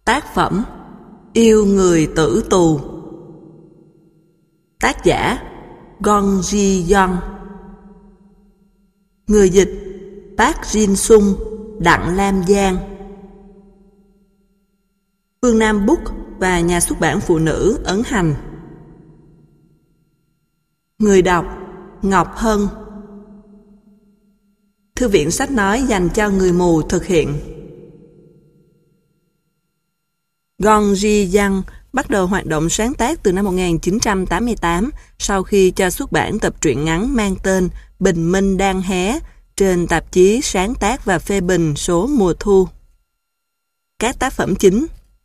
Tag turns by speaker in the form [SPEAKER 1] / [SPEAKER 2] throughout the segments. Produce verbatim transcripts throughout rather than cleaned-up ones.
[SPEAKER 1] Tác phẩm Yêu người tử tù. Tác giả Gong Ji-yeon. Người dịch Park Jin-sung, Đặng Lam Giang. Phương Nam Book và nhà xuất bản Phụ Nữ ấn hành. Người đọc Ngọc Hân. Thư viện sách nói dành cho người mù thực hiện. Gong Ji-yeon bắt đầu hoạt động sáng tác từ năm một nghìn chín trăm tám mươi tám sau khi cho xuất bản tập truyện ngắn mang tên Bình Minh Đang Hé trên tạp chí Sáng tác và Phê bình số mùa thu. Các tác phẩm chính: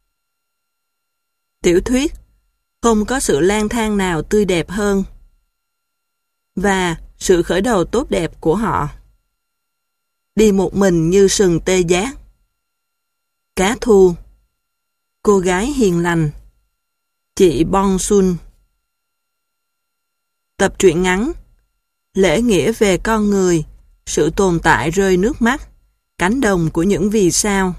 [SPEAKER 1] tiểu thuyết Không có sự lang thang nào tươi đẹp hơn và Sự khởi đầu tốt đẹp của họ, Đi một mình như sừng tê giác, Cá thu, Cô gái hiền lành, Chị Bon Sun. Tập truyện ngắn Lễ nghĩa về con người, Sự tồn tại rơi nước mắt, Cánh đồng của những vì sao.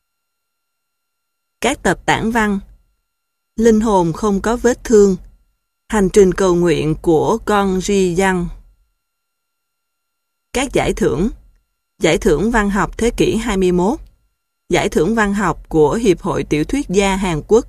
[SPEAKER 1] Các tập tản văn Linh hồn không có vết thương, Hành trình cầu nguyện của Gong Ji-yeon. Các giải thưởng: Giải thưởng văn học thế kỷ hai mươi mốt, Giải thưởng văn học của Hiệp hội Tiểu thuyết gia Hàn Quốc.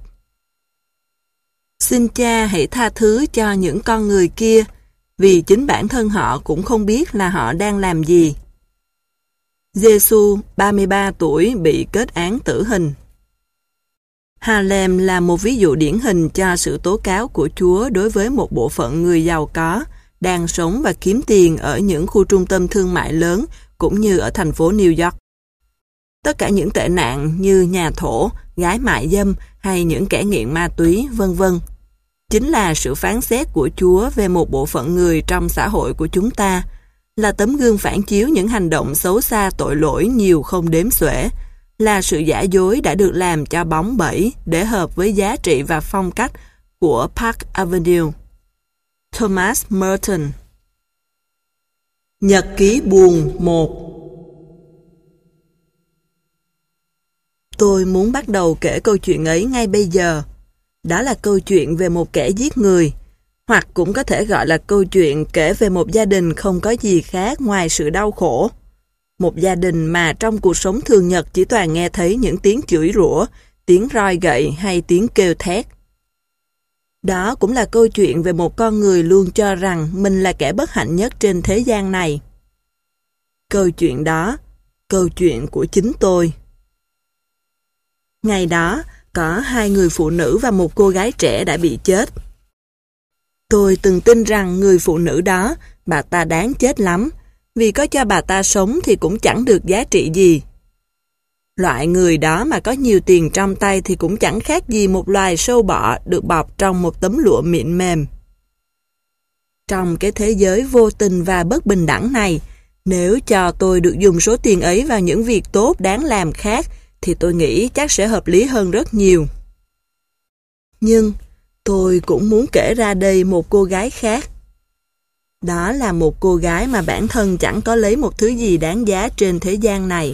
[SPEAKER 1] Xin cha hãy tha thứ cho những con người kia, vì chính bản thân họ cũng không biết là họ đang làm gì. Giê-xu, ba mươi ba tuổi, bị kết án tử hình. Harlem là một ví dụ điển hình cho sự tố cáo của Chúa đối với một bộ phận người giàu có, đang sống và kiếm tiền ở những khu trung tâm thương mại lớn cũng như ở thành phố New York. Tất cả những tệ nạn như nhà thổ, gái mại dâm hay những kẻ nghiện ma túy, vân vân chính là sự phán xét của Chúa về một bộ phận người trong xã hội của chúng ta, là tấm gương phản chiếu những hành động xấu xa tội lỗi nhiều không đếm xuể, là sự giả dối đã được làm cho bóng bẩy để hợp với giá trị và phong cách của Park Avenue. Thomas Merton. Nhật ký buồn một. Tôi muốn bắt đầu kể câu chuyện ấy ngay bây giờ. Đó là câu chuyện về một kẻ giết người, hoặc cũng có thể gọi là câu chuyện kể về một gia đình không có gì khác ngoài sự đau khổ. Một gia đình mà trong cuộc sống thường nhật chỉ toàn nghe thấy những tiếng chửi rủa, tiếng roi gậy hay tiếng kêu thét. Đó cũng là câu chuyện về một con người luôn cho rằng mình là kẻ bất hạnh nhất trên thế gian này. Câu chuyện đó, câu chuyện của chính tôi. Ngày đó, có hai người phụ nữ và một cô gái trẻ đã bị chết. Tôi từng tin rằng người phụ nữ đó, bà ta đáng chết lắm, vì có cho bà ta sống thì cũng chẳng được giá trị gì. Loại người đó mà có nhiều tiền trong tay thì cũng chẳng khác gì một loài sâu bọ được bọc trong một tấm lụa mịn mềm. Trong cái thế giới vô tình và bất bình đẳng này, nếu cho tôi được dùng số tiền ấy vào những việc tốt đáng làm khác, thì tôi nghĩ chắc sẽ hợp lý hơn rất nhiều. Nhưng tôi cũng muốn kể ra đây một cô gái khác. Đó là một cô gái mà bản thân chẳng có lấy một thứ gì đáng giá trên thế gian này.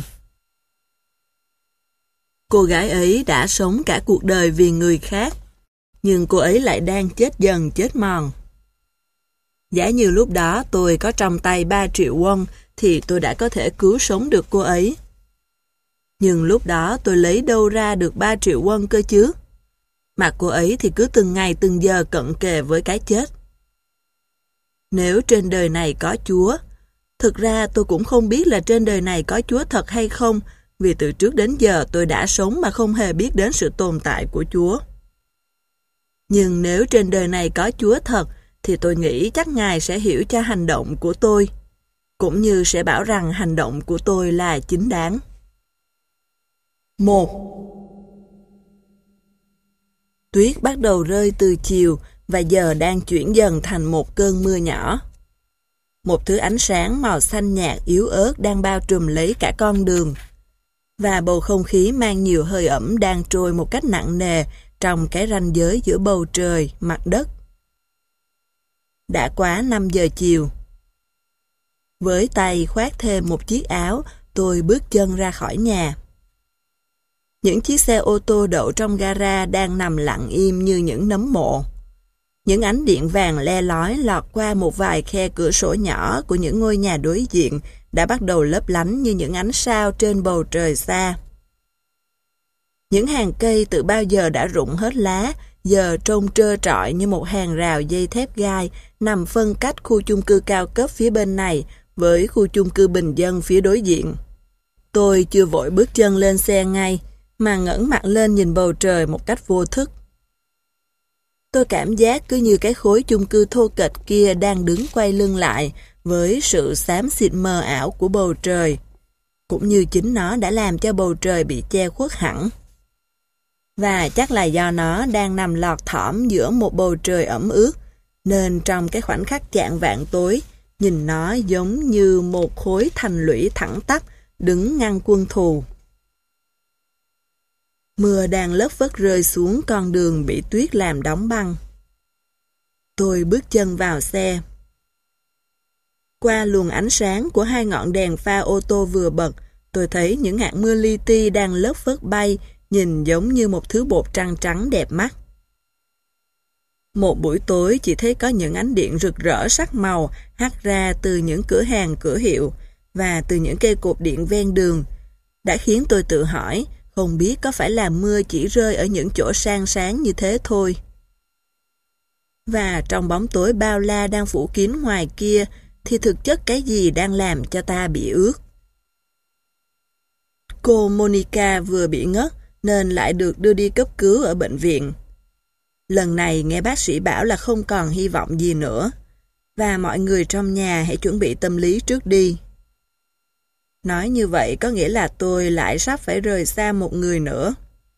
[SPEAKER 1] Cô gái ấy đã sống cả cuộc đời vì người khác, nhưng cô ấy lại đang chết dần chết mòn. Giả như lúc đó tôi có trong tay ba triệu won thì tôi đã có thể cứu sống được cô ấy. Nhưng lúc đó tôi lấy đâu ra được ba triệu won cơ chứ? Mà cô ấy thì cứ từng ngày từng giờ cận kề với cái chết. Nếu trên đời này có Chúa, thực ra tôi cũng không biết là trên đời này có Chúa thật hay không, vì từ trước đến giờ tôi đã sống mà không hề biết đến sự tồn tại của Chúa. Nhưng nếu trên đời này có Chúa thật, thì tôi nghĩ chắc Ngài sẽ hiểu cho hành động của tôi, cũng như sẽ bảo rằng hành động của tôi là chính đáng. một. Tuyết bắt đầu rơi từ chiều và giờ đang chuyển dần thành một cơn mưa nhỏ. Một thứ ánh sáng màu xanh nhạt yếu ớt đang bao trùm lấy cả con đường, và bầu không khí mang nhiều hơi ẩm đang trôi một cách nặng nề trong cái ranh giới giữa bầu trời, mặt đất. Đã quá năm giờ chiều. Với tay khoác thêm một chiếc áo, tôi bước chân ra khỏi nhà. Những chiếc xe ô tô đậu trong gara đang nằm lặng im như những nấm mộ. Những ánh điện vàng le lói lọt qua một vài khe cửa sổ nhỏ của những ngôi nhà đối diện đã bắt đầu lấp lánh như những ánh sao trên bầu trời xa. Những hàng cây từ bao giờ đã rụng hết lá, giờ trông trơ trọi như một hàng rào dây thép gai nằm phân cách khu chung cư cao cấp phía bên này với khu chung cư bình dân phía đối diện. Tôi chưa vội bước chân lên xe ngay, mà ngẩng mặt lên nhìn bầu trời một cách vô thức. Tôi cảm giác cứ như cái khối chung cư thô kệch kia đang đứng quay lưng lại với sự xám xịt mờ ảo của bầu trời, cũng như chính nó đã làm cho bầu trời bị che khuất hẳn. Và chắc là do nó đang nằm lọt thỏm giữa một bầu trời ẩm ướt, nên trong cái khoảnh khắc chạng vạng tối, nhìn nó giống như một khối thành lũy thẳng tắp đứng ngăn quân thù. Mưa đang lất phất rơi xuống con đường bị tuyết làm đóng băng. Tôi bước chân vào xe. Qua luồng ánh sáng của hai ngọn đèn pha ô tô vừa bật, tôi thấy những hạt mưa li ti đang lất phất bay, nhìn giống như một thứ bột trắng trắng đẹp mắt. Một buổi tối chỉ thấy có những ánh điện rực rỡ sắc màu hắt ra từ những cửa hàng cửa hiệu và từ những cây cột điện ven đường, đã khiến tôi tự hỏi không biết có phải là mưa chỉ rơi ở những chỗ sang sáng như thế thôi. Và trong bóng tối bao la đang phủ kín ngoài kia thì thực chất cái gì đang làm cho ta bị ướt? Cô Monica vừa bị ngất nên lại được đưa đi cấp cứu ở bệnh viện. Lần này nghe bác sĩ bảo là không còn hy vọng gì nữa, và mọi người trong nhà hãy chuẩn bị tâm lý trước đi. Nói như vậy có nghĩa là tôi lại sắp phải rời xa một người nữa.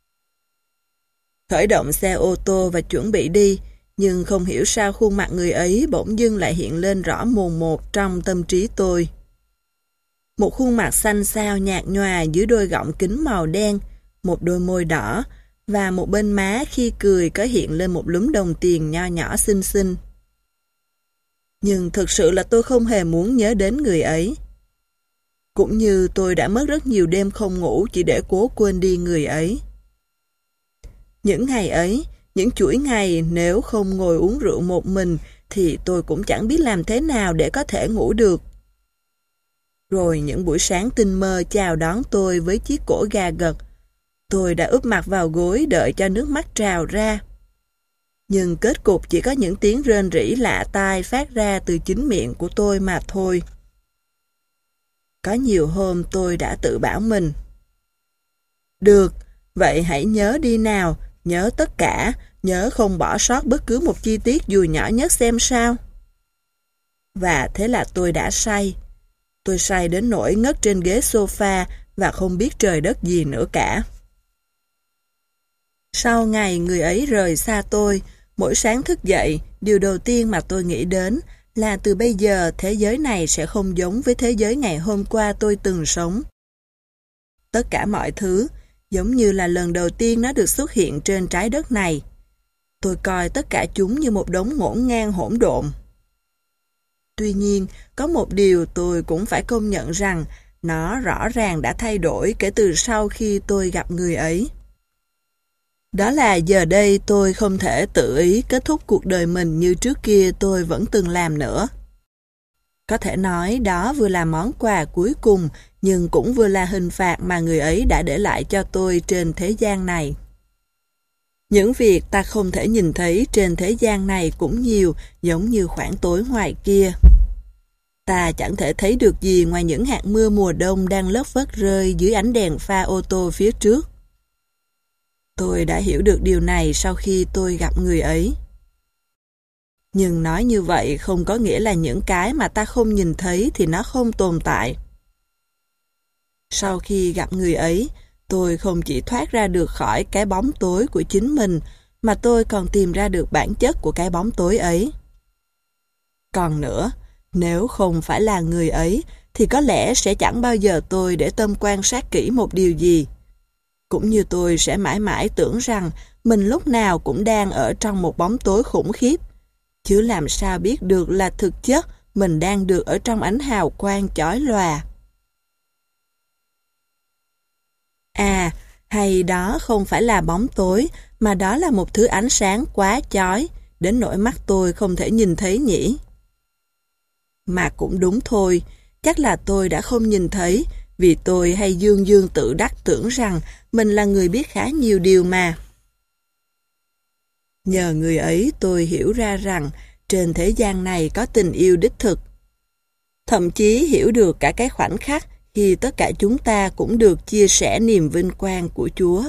[SPEAKER 1] Khởi động xe ô tô và chuẩn bị đi, nhưng không hiểu sao khuôn mặt người ấy bỗng dưng lại hiện lên rõ mồn một trong tâm trí tôi. Một khuôn mặt xanh xao nhạt nhòa dưới đôi gọng kính màu đen, một đôi môi đỏ, và một bên má khi cười có hiện lên một lúm đồng tiền nho nhỏ xinh xinh. Nhưng thực sự là tôi không hề muốn nhớ đến người ấy. Cũng như tôi đã mất rất nhiều đêm không ngủ chỉ để cố quên đi người ấy. Những ngày ấy, những chuỗi ngày nếu không ngồi uống rượu một mình thì tôi cũng chẳng biết làm thế nào để có thể ngủ được. Rồi những buổi sáng tinh mơ chào đón tôi với chiếc cổ gà gật. Tôi đã úp mặt vào gối đợi cho nước mắt trào ra. Nhưng kết cục chỉ có những tiếng rên rỉ lạ tai phát ra từ chính miệng của tôi mà thôi. Có nhiều hôm tôi đã tự bảo mình. Được, vậy hãy nhớ đi nào, nhớ tất cả, nhớ không bỏ sót bất cứ một chi tiết dù nhỏ nhất xem sao. Và thế là tôi đã say. Tôi say đến nỗi ngất trên ghế sofa và không biết trời đất gì nữa cả. Sau ngày người ấy rời xa tôi, mỗi sáng thức dậy, điều đầu tiên mà tôi nghĩ đến là từ bây giờ thế giới này sẽ không giống với thế giới ngày hôm qua tôi từng sống. Tất cả mọi thứ, giống như là lần đầu tiên nó được xuất hiện trên trái đất này. Tôi coi tất cả chúng như một đống ngổn ngang hỗn độn. Tuy nhiên, có một điều tôi cũng phải công nhận rằng nó rõ ràng đã thay đổi kể từ sau khi tôi gặp người ấy. Đó là giờ đây tôi không thể tự ý kết thúc cuộc đời mình như trước kia tôi vẫn từng làm nữa. Có thể nói đó vừa là món quà cuối cùng nhưng cũng vừa là hình phạt mà người ấy đã để lại cho tôi trên thế gian này. Những việc ta không thể nhìn thấy trên thế gian này cũng nhiều, giống như khoảng tối ngoài kia. Ta chẳng thể thấy được gì ngoài những hạt mưa mùa đông đang lất phất rơi dưới ánh đèn pha ô tô phía trước. Tôi đã hiểu được điều này sau khi tôi gặp người ấy. Nhưng nói như vậy không có nghĩa là những cái mà ta không nhìn thấy thì nó không tồn tại. Sau khi gặp người ấy, tôi không chỉ thoát ra được khỏi cái bóng tối của chính mình, mà tôi còn tìm ra được bản chất của cái bóng tối ấy. Còn nữa, nếu không phải là người ấy, thì có lẽ sẽ chẳng bao giờ tôi để tâm quan sát kỹ một điều gì. Cũng như tôi sẽ mãi mãi tưởng rằng mình lúc nào cũng đang ở trong một bóng tối khủng khiếp, chứ làm sao biết được là thực chất mình đang được ở trong ánh hào quang chói lòa. À, Hay đó không phải là bóng tối, mà đó là một thứ ánh sáng quá chói, đến nỗi mắt tôi không thể nhìn thấy nhỉ? Mà cũng đúng thôi, chắc là tôi đã không nhìn thấy, vì tôi hay dương dương tự đắc tưởng rằng mình là người biết khá nhiều điều mà. Nhờ người ấy tôi hiểu ra rằng trên thế gian này có tình yêu đích thực. Thậm chí hiểu được cả cái khoảnh khắc khi tất cả chúng ta cũng được chia sẻ niềm vinh quang của Chúa.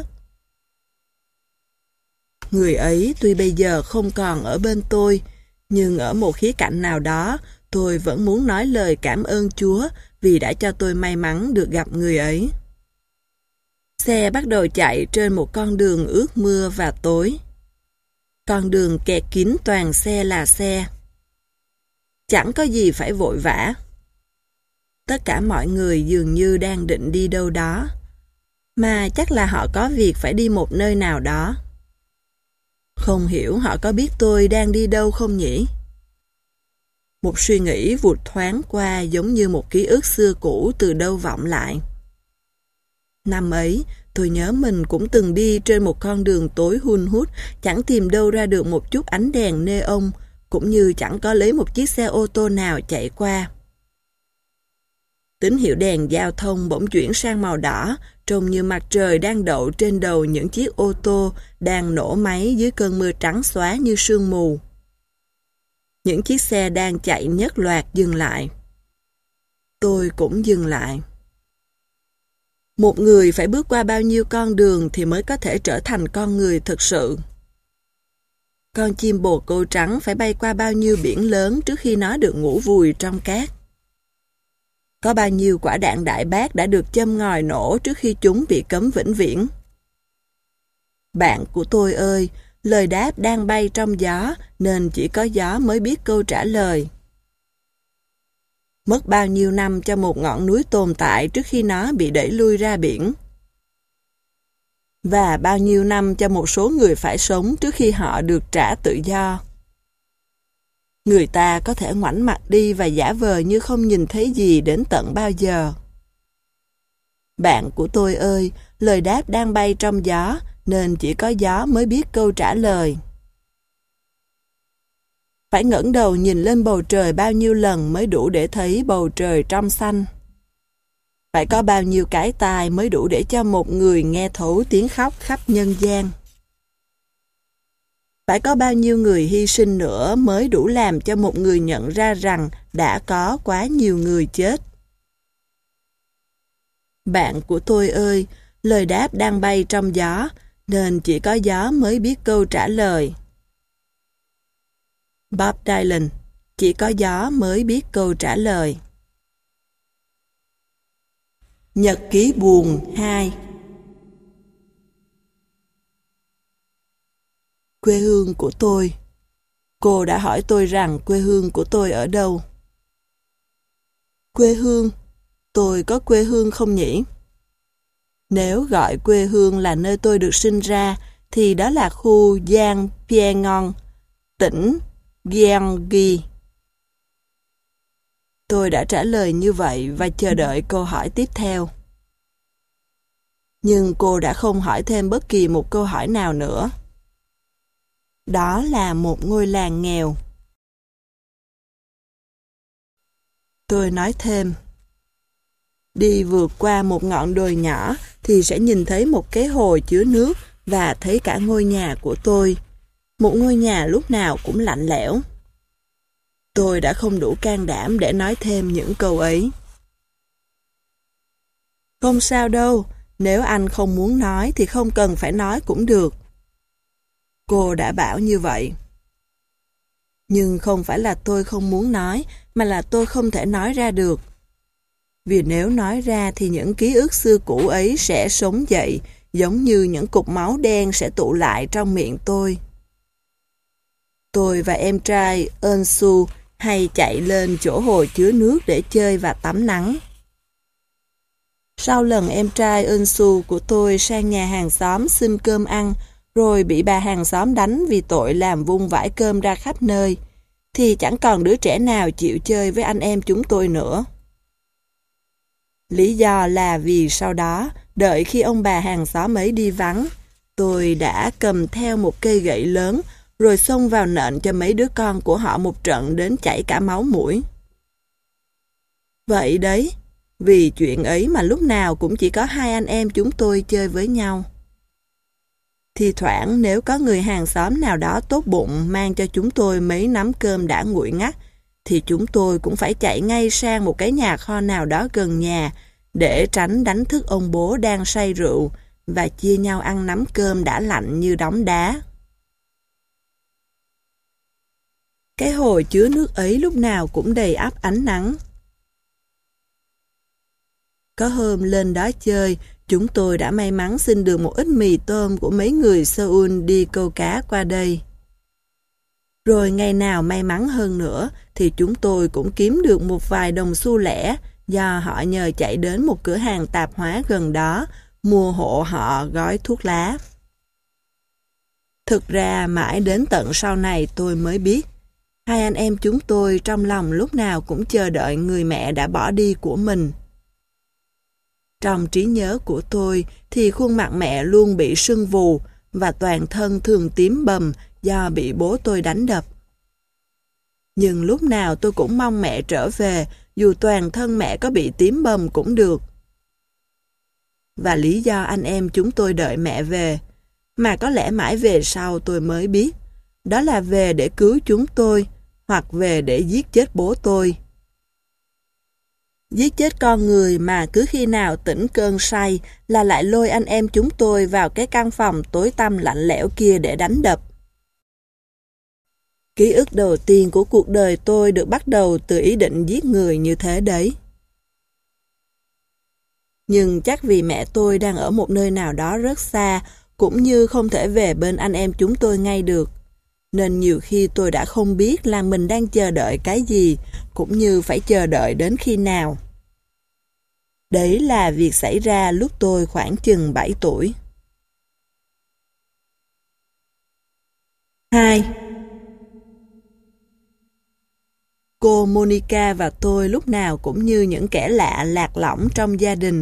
[SPEAKER 1] Người ấy tuy bây giờ không còn ở bên tôi, nhưng ở một khía cạnh nào đó, tôi vẫn muốn nói lời cảm ơn Chúa vì đã cho tôi may mắn được gặp người ấy. Xe bắt đầu chạy trên một con đường ướt mưa và tối. Con đường kẹt kín toàn xe là xe. Chẳng có gì phải vội vã. Tất cả mọi người dường như đang định đi đâu đó, mà chắc là họ có việc phải đi một nơi nào đó. Không hiểu họ có biết tôi đang đi đâu không nhỉ? Một suy nghĩ vụt thoáng qua giống như một ký ức xưa cũ từ đâu vọng lại. Năm ấy, tôi nhớ mình cũng từng đi trên một con đường tối hun hút, chẳng tìm đâu ra được một chút ánh đèn neon, cũng như chẳng có lấy một chiếc xe ô tô nào chạy qua. Tín hiệu đèn giao thông bỗng chuyển sang màu đỏ, trông như mặt trời đang đậu trên đầu những chiếc ô tô đang nổ máy dưới cơn mưa trắng xóa như sương mù. Những chiếc xe đang chạy nhất loạt dừng lại. Tôi cũng dừng lại. Một người phải bước qua bao nhiêu con đường thì mới có thể trở thành con người thực sự? Con chim bồ câu trắng phải bay qua bao nhiêu biển lớn trước khi nó được ngủ vùi trong cát? Có bao nhiêu quả đạn đại bác đã được châm ngòi nổ trước khi chúng bị cấm vĩnh viễn? Bạn của tôi ơi, lời đáp đang bay trong gió nên chỉ có gió mới biết câu trả lời. Mất bao nhiêu năm cho một ngọn núi tồn tại trước khi nó bị đẩy lui ra biển? Và bao nhiêu năm cho một số người phải sống trước khi họ được trả tự do? Người ta có thể ngoảnh mặt đi và giả vờ như không nhìn thấy gì đến tận bao giờ? Bạn của tôi ơi, lời đáp đang bay trong gió, nên chỉ có gió mới biết câu trả lời. Phải ngẩng đầu nhìn lên bầu trời bao nhiêu lần mới đủ để thấy bầu trời trong xanh? Phải có bao nhiêu cái tai mới đủ để cho một người nghe thấu tiếng khóc khắp nhân gian? Phải có bao nhiêu người hy sinh nữa mới đủ làm cho một người nhận ra rằng đã có quá nhiều người chết? Bạn của tôi ơi, lời đáp đang bay trong gió, nên chỉ có gió mới biết câu trả lời. Bob Dylan, chỉ có gió mới biết câu trả lời. Nhật ký buồn hai. Quê hương của tôi. Cô đã hỏi tôi rằng quê hương của tôi ở đâu. Quê hương? Tôi có quê hương không nhỉ? Nếu gọi quê hương là nơi tôi được sinh ra, thì đó là khu Giang Pyongyang, tỉnh Gyeonggi. Tôi đã trả lời như vậy và chờ đợi câu hỏi tiếp theo. Nhưng cô đã không hỏi thêm bất kỳ một câu hỏi nào nữa. Đó là một ngôi làng nghèo. Tôi nói thêm. Đi vượt qua một ngọn đồi nhỏ thì sẽ nhìn thấy một cái hồ chứa nước và thấy cả ngôi nhà của tôi. Một ngôi nhà lúc nào cũng lạnh lẽo. Tôi đã không đủ can đảm để nói thêm những câu ấy. Không sao đâu, nếu anh không muốn nói thì không cần phải nói cũng được. Cô đã bảo như vậy. Nhưng không phải là tôi không muốn nói, mà là tôi không thể nói ra được. Vì nếu nói ra thì những ký ức xưa cũ ấy sẽ sống dậy, giống như những cục máu đen sẽ tụ lại trong miệng tôi. Tôi và em trai Eunsu hay chạy lên chỗ hồ chứa nước để chơi và tắm nắng. Sau lần em trai Eunsu của tôi sang nhà hàng xóm xin cơm ăn, rồi bị bà hàng xóm đánh vì tội làm vung vãi cơm ra khắp nơi, thì chẳng còn đứa trẻ nào chịu chơi với anh em chúng tôi nữa. Lý do là vì sau đó, đợi khi ông bà hàng xóm ấy đi vắng, tôi đã cầm theo một cây gậy lớn rồi xông vào nện cho mấy đứa con của họ một trận đến chảy cả máu mũi. Vậy đấy, vì chuyện ấy mà lúc nào cũng chỉ có hai anh em chúng tôi chơi với nhau. Thì thoảng nếu có người hàng xóm nào đó tốt bụng mang cho chúng tôi mấy nắm cơm đã nguội ngắt, thì chúng tôi cũng phải chạy ngay sang một cái nhà kho nào đó gần nhà để tránh đánh thức ông bố đang say rượu và chia nhau ăn nắm cơm đã lạnh như đóng đá. Cái hồ chứa nước ấy lúc nào cũng đầy ắp ánh nắng. Có hôm lên đó chơi, chúng tôi đã may mắn xin được một ít mì tôm của mấy người Seoul đi câu cá qua đây. Rồi ngày nào may mắn hơn nữa thì chúng tôi cũng kiếm được một vài đồng xu lẻ do họ nhờ chạy đến một cửa hàng tạp hóa gần đó mua hộ họ gói thuốc lá. Thực ra mãi đến tận sau này tôi mới biết, hai anh em chúng tôi trong lòng lúc nào cũng chờ đợi người mẹ đã bỏ đi của mình. Trong trí nhớ của tôi thì khuôn mặt mẹ luôn bị sưng vù và toàn thân thường tím bầm do bị bố tôi đánh đập. Nhưng lúc nào tôi cũng mong mẹ trở về, dù toàn thân mẹ có bị tím bầm cũng được. Và lý do anh em chúng tôi đợi mẹ về, mà có lẽ mãi về sau tôi mới biết, đó là về để cứu chúng tôi, hoặc về để giết chết bố tôi. Giết chết con người mà cứ khi nào tỉnh cơn say là lại lôi anh em chúng tôi vào cái căn phòng tối tăm lạnh lẽo kia để đánh đập. Ký ức đầu tiên của cuộc đời tôi được bắt đầu từ ý định giết người như thế đấy. Nhưng chắc vì mẹ tôi đang ở một nơi nào đó rất xa, cũng như không thể về bên anh em chúng tôi ngay được, nên nhiều khi tôi đã không biết là mình đang chờ đợi cái gì, cũng như phải chờ đợi đến khi nào. Đấy là việc xảy ra lúc tôi khoảng chừng bảy tuổi. hai. Cô Monica và tôi lúc nào cũng như những kẻ lạ lạc lõng trong gia đình.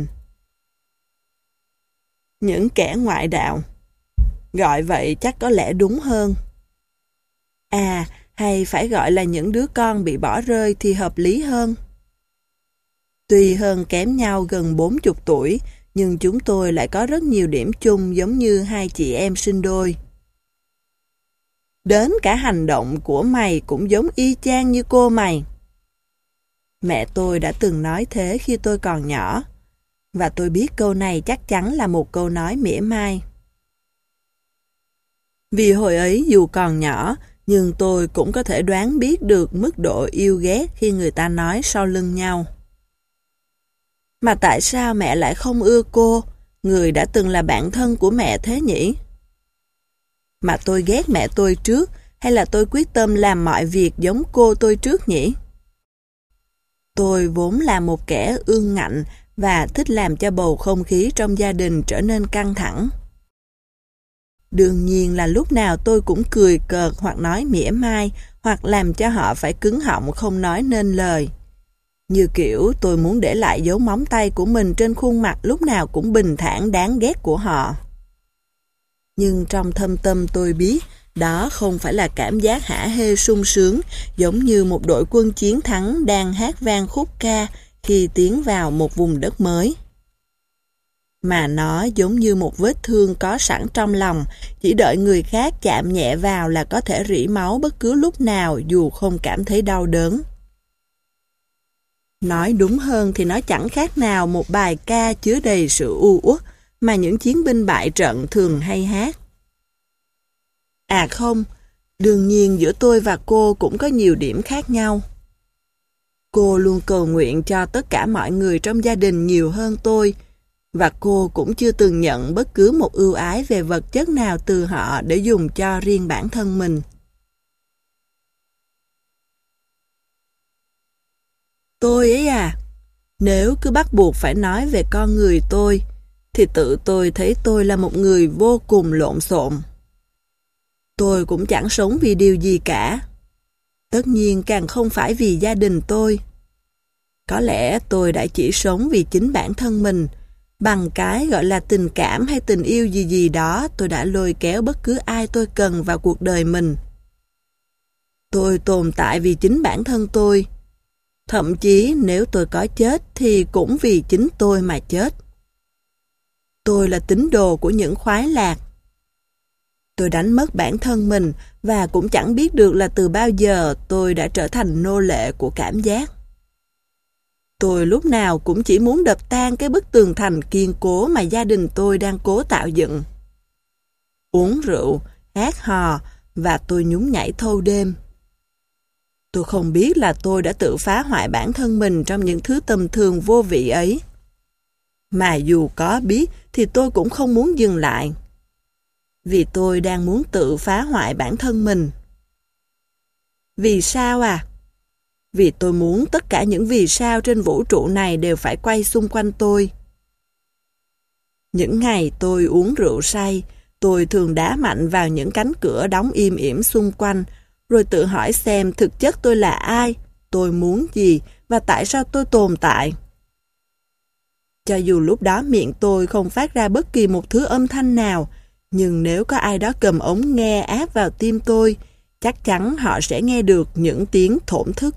[SPEAKER 1] Những kẻ ngoại đạo. Gọi vậy chắc có lẽ đúng hơn. À, hay phải gọi là những đứa con bị bỏ rơi thì hợp lý hơn. Tuy hơn kém nhau gần bốn mươi tuổi, nhưng chúng tôi lại có rất nhiều điểm chung giống như hai chị em sinh đôi. Đến cả hành động của mày cũng giống y chang như cô mày. Mẹ tôi đã từng nói thế khi tôi còn nhỏ, và tôi biết câu này chắc chắn là một câu nói mỉa mai. Vì hồi ấy dù còn nhỏ, nhưng tôi cũng có thể đoán biết được mức độ yêu ghét khi người ta nói sau lưng nhau. Mà tại sao mẹ lại không ưa cô, người đã từng là bạn thân của mẹ thế nhỉ? Mà tôi ghét mẹ tôi trước, hay là tôi quyết tâm làm mọi việc giống cô tôi trước nhỉ? Tôi vốn là một kẻ ương ngạnh và thích làm cho bầu không khí trong gia đình trở nên căng thẳng. Đương nhiên là lúc nào tôi cũng cười cợt hoặc nói mỉa mai, hoặc làm cho họ phải cứng họng không nói nên lời. Như kiểu tôi muốn để lại dấu móng tay của mình trên khuôn mặt lúc nào cũng bình thản đáng ghét của họ. Nhưng trong thâm tâm tôi biết, đó không phải là cảm giác hả hê sung sướng, giống như một đội quân chiến thắng đang hát vang khúc ca khi tiến vào một vùng đất mới. Mà nó giống như một vết thương có sẵn trong lòng, chỉ đợi người khác chạm nhẹ vào là có thể rỉ máu bất cứ lúc nào dù không cảm thấy đau đớn. Nói đúng hơn thì nó chẳng khác nào một bài ca chứa đầy sự u uất mà những chiến binh bại trận thường hay hát. À không, đương nhiên giữa tôi và cô cũng có nhiều điểm khác nhau. Cô luôn cầu nguyện cho tất cả mọi người trong gia đình nhiều hơn tôi, và cô cũng chưa từng nhận bất cứ một ưu ái về vật chất nào từ họ để dùng cho riêng bản thân mình. Tôi ấy à, nếu cứ bắt buộc phải nói về con người tôi, thì tự tôi thấy tôi là một người vô cùng lộn xộn. Tôi cũng chẳng sống vì điều gì cả. Tất nhiên càng không phải vì gia đình tôi. Có lẽ tôi đã chỉ sống vì chính bản thân mình. Bằng cái gọi là tình cảm hay tình yêu gì gì đó, tôi đã lôi kéo bất cứ ai tôi cần vào cuộc đời mình. Tôi tồn tại vì chính bản thân tôi. Thậm chí nếu tôi có chết thì cũng vì chính tôi mà chết. Tôi là tín đồ của những khoái lạc. Tôi đánh mất bản thân mình và cũng chẳng biết được là từ bao giờ tôi đã trở thành nô lệ của cảm giác. Tôi lúc nào cũng chỉ muốn đập tan cái bức tường thành kiên cố mà gia đình tôi đang cố tạo dựng. Uống rượu, hát hò và tôi nhún nhảy thâu đêm. Tôi không biết là tôi đã tự phá hoại bản thân mình trong những thứ tầm thường vô vị ấy. Mà dù có biết thì tôi cũng không muốn dừng lại. Vì tôi đang muốn tự phá hoại bản thân mình. Vì sao à? Vì tôi muốn tất cả những vì sao trên vũ trụ này đều phải quay xung quanh tôi. Những ngày tôi uống rượu say, tôi thường đá mạnh vào những cánh cửa đóng im ỉm xung quanh, rồi tự hỏi xem thực chất tôi là ai, tôi muốn gì và tại sao tôi tồn tại. Cho dù lúc đó miệng tôi không phát ra bất kỳ một thứ âm thanh nào, nhưng nếu có ai đó cầm ống nghe áp vào tim tôi, chắc chắn họ sẽ nghe được những tiếng thổn thức.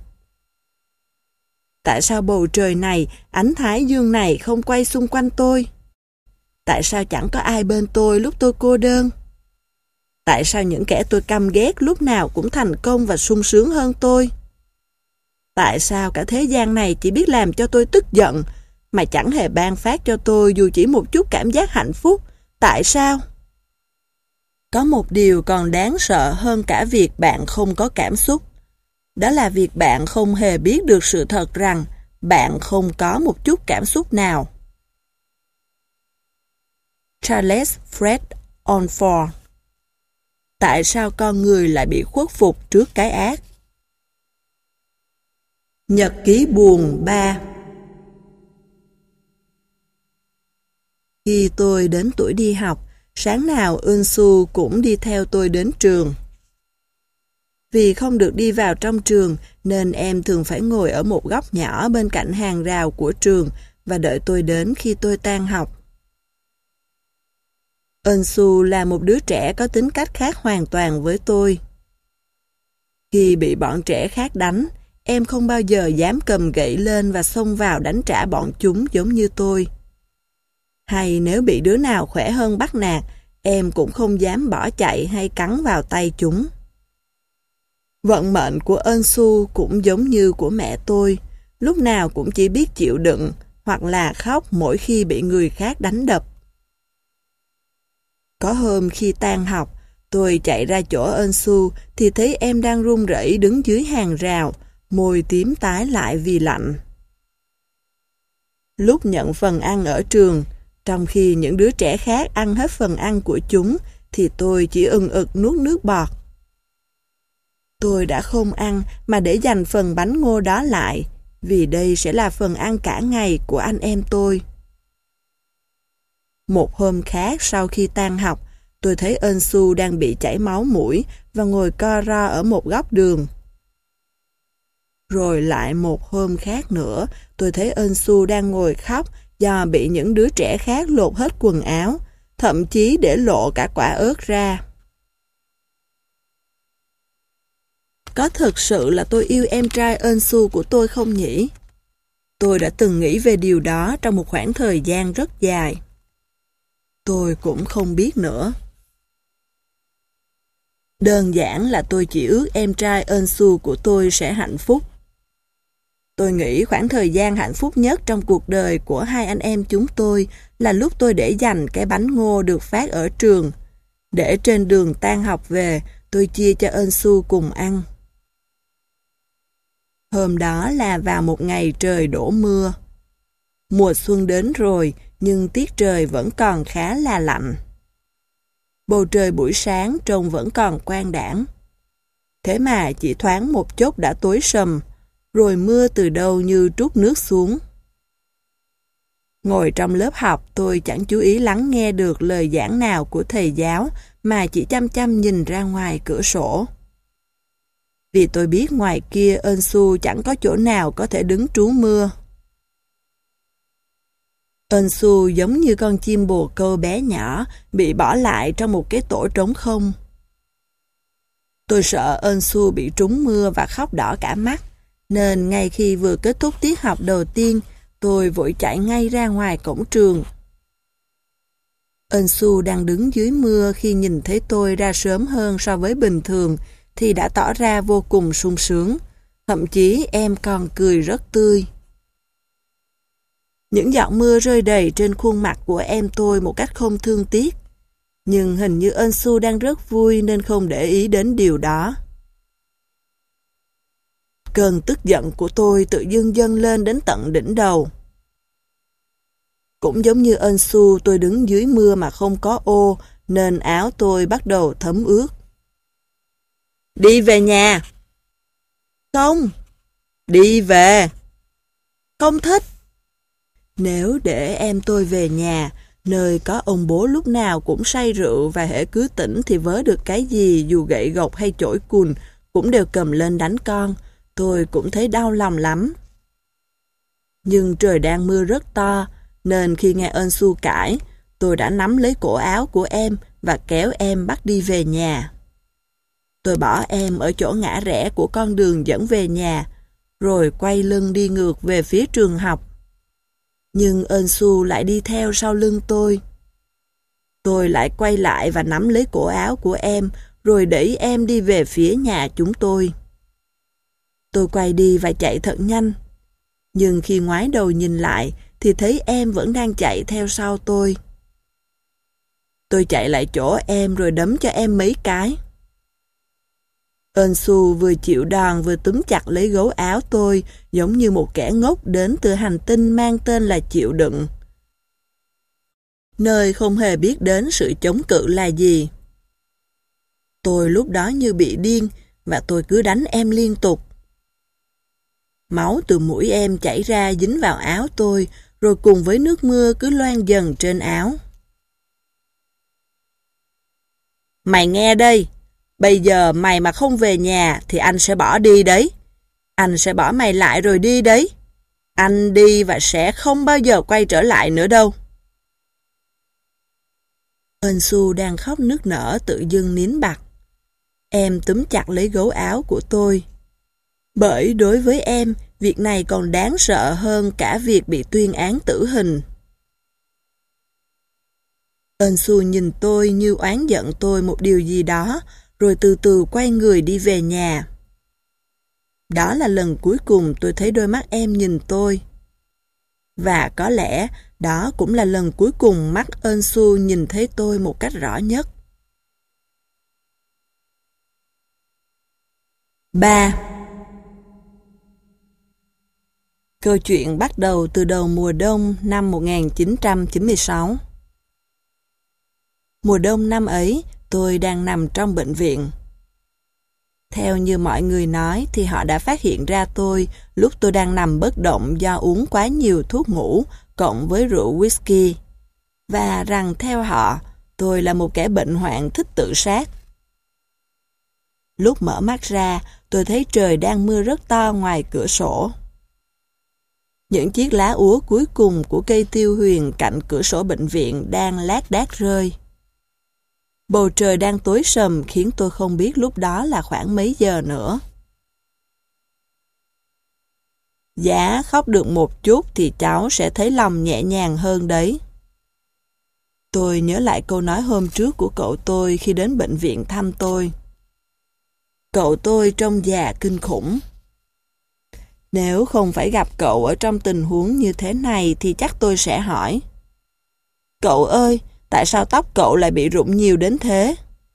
[SPEAKER 1] Tại sao bầu trời này, ánh thái dương này không quay xung quanh tôi? Tại sao chẳng có ai bên tôi lúc tôi cô đơn? Tại sao những kẻ tôi căm ghét lúc nào cũng thành công và sung sướng hơn tôi? Tại sao cả thế gian này chỉ biết làm cho tôi tức giận, mà chẳng hề ban phát cho tôi dù chỉ một chút cảm giác hạnh phúc? Tại sao? Có một điều còn đáng sợ hơn cả việc bạn không có cảm xúc. Đó là việc bạn không hề biết được sự thật rằng bạn không có một chút cảm xúc nào. Charles Fred Onford. Tại sao con người lại bị khuất phục trước cái ác? Nhật ký buồn ba. Khi tôi đến tuổi đi học, sáng nào Eunsu cũng đi theo tôi đến trường. Vì không được đi vào trong trường nên em thường phải ngồi ở một góc nhỏ bên cạnh hàng rào của trường và đợi tôi đến khi tôi tan học. Eunsu là một đứa trẻ có tính cách khác hoàn toàn với tôi. Khi bị bọn trẻ khác đánh, em không bao giờ dám cầm gậy lên và xông vào đánh trả bọn chúng giống như tôi. Hay nếu bị đứa nào khỏe hơn bắt nạt, em cũng không dám bỏ chạy hay cắn vào tay chúng. Vận mệnh của Eunsu cũng giống như của mẹ tôi, lúc nào cũng chỉ biết chịu đựng hoặc là khóc mỗi khi bị người khác đánh đập. Có hôm khi tan học, tôi chạy ra chỗ Eunsu thì thấy em đang run rẩy đứng dưới hàng rào, môi tím tái lại vì lạnh. Lúc nhận phần ăn ở trường, trong khi những đứa trẻ khác ăn hết phần ăn của chúng, thì tôi chỉ ừng ực nuốt nước bọt. Tôi đã không ăn mà để dành phần bánh ngô đó lại, vì đây sẽ là phần ăn cả ngày của anh em tôi. Một hôm khác sau khi tan học, tôi thấy Eunsu đang bị chảy máu mũi và ngồi co ro ở một góc đường. Rồi lại một hôm khác nữa, tôi thấy Eunsu đang ngồi khóc do bị những đứa trẻ khác lột hết quần áo, thậm chí để lộ cả quả ớt ra. Có thực sự là tôi yêu em trai Eunsu của tôi không nhỉ? Tôi đã từng nghĩ về điều đó trong một khoảng thời gian rất dài. Tôi cũng không biết nữa. Đơn giản là tôi chỉ ước em trai Eunsu của tôi sẽ hạnh phúc. Tôi nghĩ khoảng thời gian hạnh phúc nhất trong cuộc đời của hai anh em chúng tôi là lúc tôi để dành cái bánh ngô được phát ở trường, để trên đường tan học về tôi chia cho Eunsu cùng ăn. Hôm đó là vào một ngày trời đổ mưa. Mùa xuân đến rồi, nhưng tiết trời vẫn còn khá là lạnh. Bầu trời buổi sáng trông vẫn còn quang đãng. Thế mà chỉ thoáng một chốc đã tối sầm, rồi mưa từ đâu như trút nước xuống. Ngồi trong lớp học, tôi chẳng chú ý lắng nghe được lời giảng nào của thầy giáo, mà chỉ chăm chăm nhìn ra ngoài cửa sổ. Vì tôi biết ngoài kia Eunsu chẳng có chỗ nào có thể đứng trú mưa. Eunsu giống như con chim bồ câu bé nhỏ bị bỏ lại trong một cái tổ trống không. Tôi sợ Eunsu bị trúng mưa và khóc đỏ cả mắt, nên ngay khi vừa kết thúc tiết học đầu tiên, tôi vội chạy ngay ra ngoài cổng trường. Eunsu đang đứng dưới mưa khi nhìn thấy tôi ra sớm hơn so với bình thường thì đã tỏ ra vô cùng sung sướng, thậm chí em còn cười rất tươi. Những giọt mưa rơi đầy trên khuôn mặt của em tôi một cách không thương tiếc, nhưng hình như Eunsu đang rất vui nên không để ý đến điều đó. Cơn tức giận của tôi tự dưng dâng lên đến tận đỉnh đầu. Cũng giống như Eunsu, tôi đứng dưới mưa mà không có ô, nên áo tôi bắt đầu thấm ướt. Đi về nhà. Không. Đi về. Không thích. Nếu để em tôi về nhà, nơi có ông bố lúc nào cũng say rượu và hễ cứ tỉnh thì vớ được cái gì dù gậy gộc hay chổi cùn cũng đều cầm lên đánh con, tôi cũng thấy đau lòng lắm. Nhưng trời đang mưa rất to, nên khi nghe Eunsu cãi, tôi đã nắm lấy cổ áo của em và kéo em bắt đi về nhà. Tôi bỏ em ở chỗ ngã rẽ của con đường dẫn về nhà, rồi quay lưng đi ngược về phía trường học. Nhưng Eunsu lại đi theo sau lưng tôi. Tôi lại quay lại và nắm lấy cổ áo của em, rồi đẩy em đi về phía nhà chúng tôi. Tôi quay đi và chạy thật nhanh. Nhưng khi ngoái đầu nhìn lại, thì thấy em vẫn đang chạy theo sau tôi. Tôi chạy lại chỗ em rồi đấm cho em mấy cái. Eunsu vừa chịu đòn vừa túm chặt lấy gấu áo tôi, giống như một kẻ ngốc đến từ hành tinh mang tên là chịu đựng, nơi không hề biết đến sự chống cự là gì. Tôi lúc đó như bị điên, và tôi cứ đánh em liên tục. Máu từ mũi em chảy ra dính vào áo tôi, rồi cùng với nước mưa cứ loang dần trên áo. Mày nghe đây, bây giờ mày mà không về nhà thì anh sẽ bỏ đi đấy. Anh sẽ bỏ mày lại rồi đi đấy. Anh đi và sẽ không bao giờ quay trở lại nữa đâu. Eunsu đang khóc nức nở tự dưng nín bặt. Em túm chặt lấy gấu áo của tôi. Bởi đối với em, việc này còn đáng sợ hơn cả việc bị tuyên án tử hình. Eunsu nhìn tôi như oán giận tôi một điều gì đó, rồi từ từ quay người đi về nhà. Đó là lần cuối cùng tôi thấy đôi mắt em nhìn tôi. Và có lẽ đó cũng là lần cuối cùng mắt Eunsu nhìn thấy tôi một cách rõ nhất. ba. Câu chuyện bắt đầu từ đầu mùa đông năm một nghìn chín trăm chín mươi sáu. Mùa đông năm ấy, tôi đang nằm trong bệnh viện. Theo như mọi người nói thì họ đã phát hiện ra tôi lúc tôi đang nằm bất động do uống quá nhiều thuốc ngủ cộng với rượu whisky, và rằng theo họ, tôi là một kẻ bệnh hoạn thích tự sát. Lúc mở mắt ra, tôi thấy trời đang mưa rất to ngoài cửa sổ. Những chiếc lá úa cuối cùng của cây tiêu huyền cạnh cửa sổ bệnh viện đang lác đác rơi. Bầu trời đang tối sầm khiến tôi không biết lúc đó là khoảng mấy giờ nữa. Dạ, khóc được một chút thì cháu sẽ thấy lòng nhẹ nhàng hơn đấy. Tôi nhớ lại câu nói hôm trước của cậu tôi khi đến bệnh viện thăm tôi. Cậu tôi trông già kinh khủng. Nếu không phải gặp cậu ở trong tình huống như thế này thì chắc tôi sẽ hỏi: Cậu ơi, tại sao tóc cậu lại bị rụng nhiều đến thế?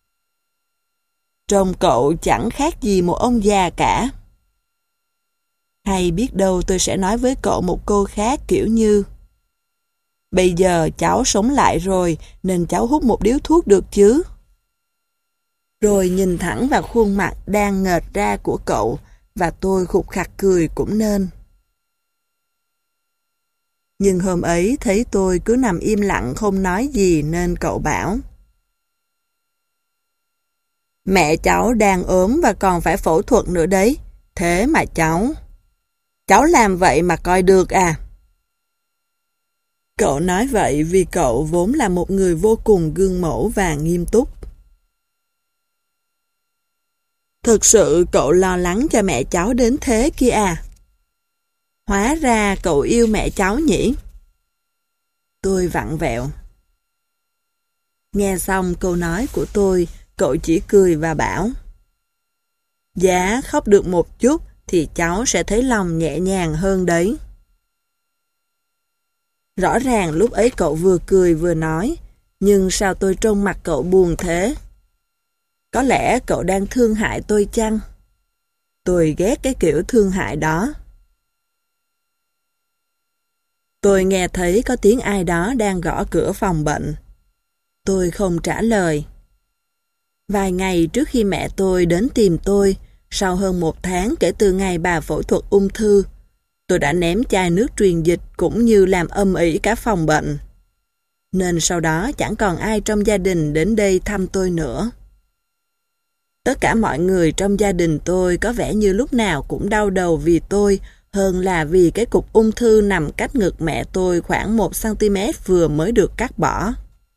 [SPEAKER 1] Trông cậu chẳng khác gì một ông già cả. Hay biết đâu tôi sẽ nói với cậu một câu khác kiểu như: Bây giờ cháu sống lại rồi nên cháu hút một điếu thuốc được chứ? Rồi nhìn thẳng vào khuôn mặt đang nghệt ra của cậu, và tôi khục khặc cười cũng nên. Nhưng hôm ấy thấy tôi cứ nằm im lặng không nói gì nên cậu bảo: Mẹ cháu đang ốm và còn phải phẫu thuật nữa đấy. Thế mà cháu... Cháu làm vậy mà coi được à? Cậu nói vậy vì cậu vốn là một người vô cùng gương mẫu và nghiêm túc. Thực sự cậu lo lắng cho mẹ cháu đến thế kia à? Hóa ra cậu yêu mẹ cháu nhỉ? Tôi vặn vẹo. Nghe xong câu nói của tôi, cậu chỉ cười và bảo: Dạ, khóc được một chút thì cháu sẽ thấy lòng nhẹ nhàng hơn đấy. Rõ ràng lúc ấy cậu vừa cười vừa nói, nhưng sao tôi trông mặt cậu buồn thế? Có lẽ cậu đang thương hại tôi chăng? Tôi ghét cái kiểu thương hại đó. Tôi nghe thấy có tiếng ai đó đang gõ cửa phòng bệnh. Tôi không trả lời. Vài ngày trước khi mẹ tôi đến tìm tôi, sau hơn một tháng kể từ ngày bà phẫu thuật ung thư, tôi đã ném chai nước truyền dịch cũng như làm âm ỉ cả phòng bệnh. Nên sau đó chẳng còn ai trong gia đình đến đây thăm tôi nữa. Tất cả mọi người trong gia đình tôi có vẻ như lúc nào cũng đau đầu vì tôi hơn là vì cái cục ung thư nằm cách ngực mẹ tôi khoảng một xăng-ti-mét vừa mới được cắt bỏ.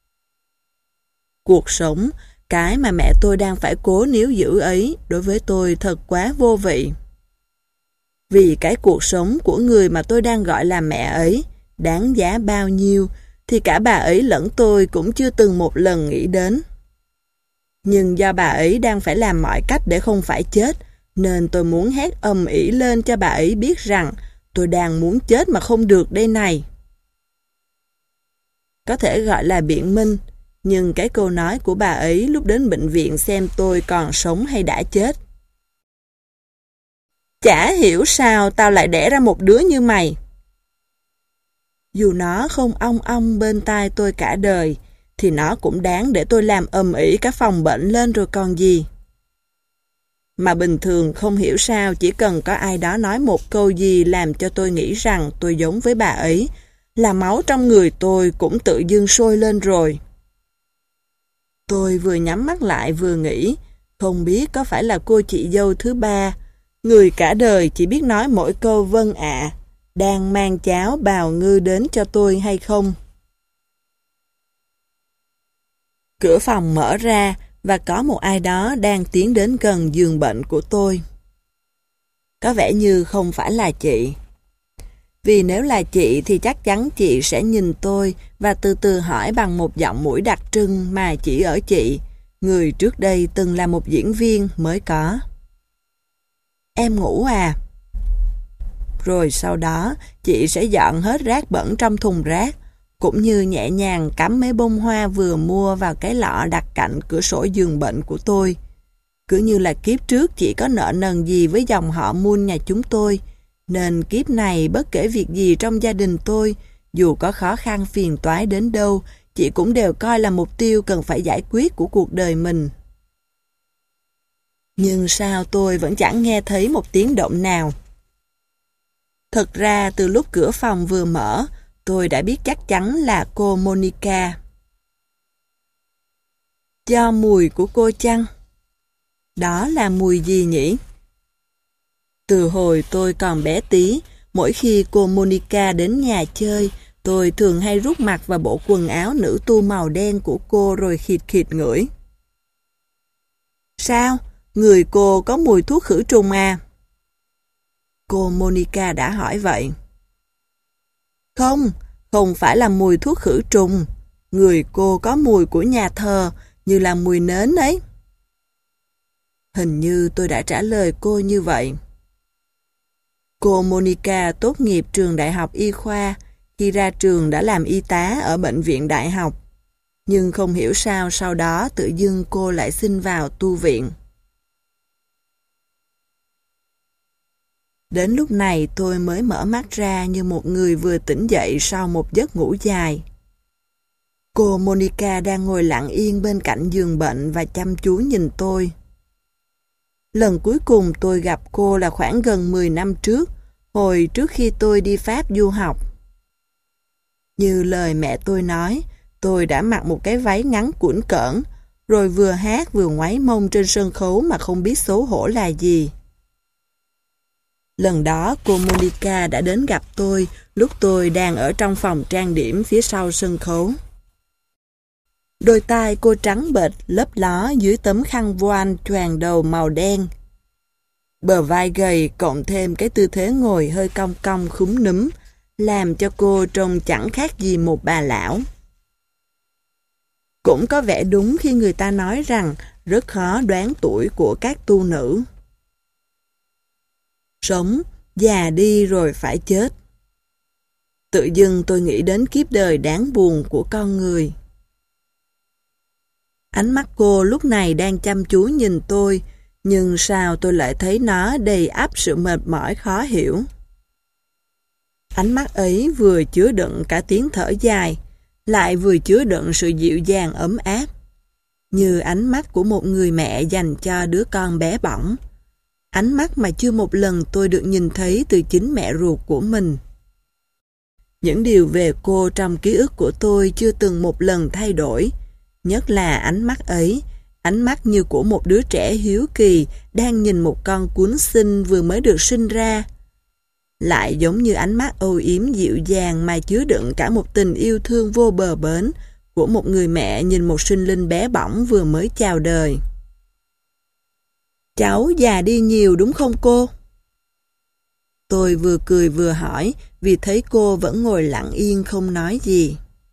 [SPEAKER 1] Cuộc sống, cái mà mẹ tôi đang phải cố níu giữ ấy, đối với tôi thật quá vô vị. Vì cái cuộc sống của người mà tôi đang gọi là mẹ ấy đáng giá bao nhiêu thì cả bà ấy lẫn tôi cũng chưa từng một lần nghĩ đến. Nhưng do bà ấy đang phải làm mọi cách để không phải chết, nên tôi muốn hét ầm ĩ lên cho bà ấy biết rằng tôi đang muốn chết mà không được đây này. Có thể gọi là biện minh, nhưng cái câu nói của bà ấy lúc đến bệnh viện xem tôi còn sống hay đã chết. Chả hiểu sao tao lại đẻ ra một đứa như mày. Dù nó không ong ong bên tai tôi cả đời, thì nó cũng đáng để tôi làm ầm ĩ cả phòng bệnh lên rồi còn gì. Mà bình thường không hiểu sao chỉ cần có ai đó nói một câu gì làm cho tôi nghĩ rằng tôi giống với bà ấy, là máu trong người tôi cũng tự dưng sôi lên rồi. Tôi vừa nhắm mắt lại vừa nghĩ, không biết có phải là cô chị dâu thứ ba, người cả đời chỉ biết nói mỗi câu vâng ạ, đang mang cháo bào ngư đến cho tôi hay không. Cửa phòng mở ra và có một ai đó đang tiến đến gần giường bệnh của tôi. Có vẻ như không phải là chị. Vì nếu là chị thì chắc chắn chị sẽ nhìn tôi và từ từ hỏi bằng một giọng mũi đặc trưng mà chỉ ở chị, người trước đây từng là một diễn viên mới có. Em ngủ à? Rồi sau đó chị sẽ dọn hết rác bẩn trong thùng rác, cũng như nhẹ nhàng cắm mấy bông hoa vừa mua vào cái lọ đặt cạnh cửa sổ giường bệnh của tôi. Cứ như là kiếp trước chị có nợ nần gì với dòng họ Moon nhà chúng tôi, nên kiếp này bất kể việc gì trong gia đình tôi, dù có khó khăn phiền toái đến đâu, chị cũng đều coi là mục tiêu cần phải giải quyết của cuộc đời mình. Nhưng sao tôi vẫn chẳng nghe thấy một tiếng động nào? Thật ra từ lúc cửa phòng vừa mở, tôi đã biết chắc chắn là cô Monica. Do mùi của cô chăng? Đó là mùi gì nhỉ? Từ hồi tôi còn bé tí, mỗi khi cô Monica đến nhà chơi, tôi thường hay rút mặt vào bộ quần áo nữ tu màu đen của cô rồi khịt khịt ngửi. Sao? Người cô có mùi thuốc khử trùng à? Cô Monica đã hỏi vậy. Không, không phải là mùi thuốc khử trùng. Người cô có mùi của nhà thờ, như là mùi nến ấy. Hình như tôi đã trả lời cô như vậy. Cô Monica tốt nghiệp trường đại học y khoa, khi ra trường đã làm y tá ở bệnh viện đại học. Nhưng không hiểu sao sau đó tự dưng cô lại xin vào tu viện. Đến lúc này tôi mới mở mắt ra như một người vừa tỉnh dậy sau một giấc ngủ dài. Cô Monica đang ngồi lặng yên bên cạnh giường bệnh và chăm chú nhìn tôi. Lần cuối cùng tôi gặp cô là khoảng gần mười năm trước, hồi trước khi tôi đi Pháp du học. Như lời mẹ tôi nói, tôi đã mặc một cái váy ngắn cũn cỡn, rồi vừa hát vừa ngoáy mông trên sân khấu mà không biết xấu hổ là gì. Lần đó cô Monica đã đến gặp tôi lúc tôi đang ở trong phòng trang điểm phía sau sân khấu. Đôi tai cô trắng bệch lấp ló dưới tấm khăn voan choàng đầu màu đen. Bờ vai gầy cộng thêm cái tư thế ngồi hơi cong cong khúm núm, làm cho cô trông chẳng khác gì một bà lão. Cũng có vẻ đúng khi người ta nói rằng rất khó đoán tuổi của các tu nữ. Sống, già đi rồi phải chết. Tự dưng tôi nghĩ đến kiếp đời đáng buồn của con người. Ánh mắt cô lúc này đang chăm chú nhìn tôi, nhưng sao tôi lại thấy nó đầy ắp sự mệt mỏi khó hiểu. Ánh mắt ấy vừa chứa đựng cả tiếng thở dài, lại vừa chứa đựng sự dịu dàng ấm áp, như ánh mắt của một người mẹ dành cho đứa con bé bỏng. Ánh mắt mà chưa một lần tôi được nhìn thấy từ chính mẹ ruột của mình. Những điều về cô trong ký ức của tôi chưa từng một lần thay đổi, nhất là ánh mắt ấy, ánh mắt như của một đứa trẻ hiếu kỳ đang nhìn một con cún xinh vừa mới được sinh ra. Lại giống như ánh mắt âu yếm dịu dàng mà chứa đựng cả một tình yêu thương vô bờ bến của một người mẹ nhìn một sinh linh bé bỏng vừa mới chào đời. Cháu già đi nhiều đúng không cô? Tôi vừa cười vừa hỏi vì thấy cô vẫn ngồi lặng yên không nói gì.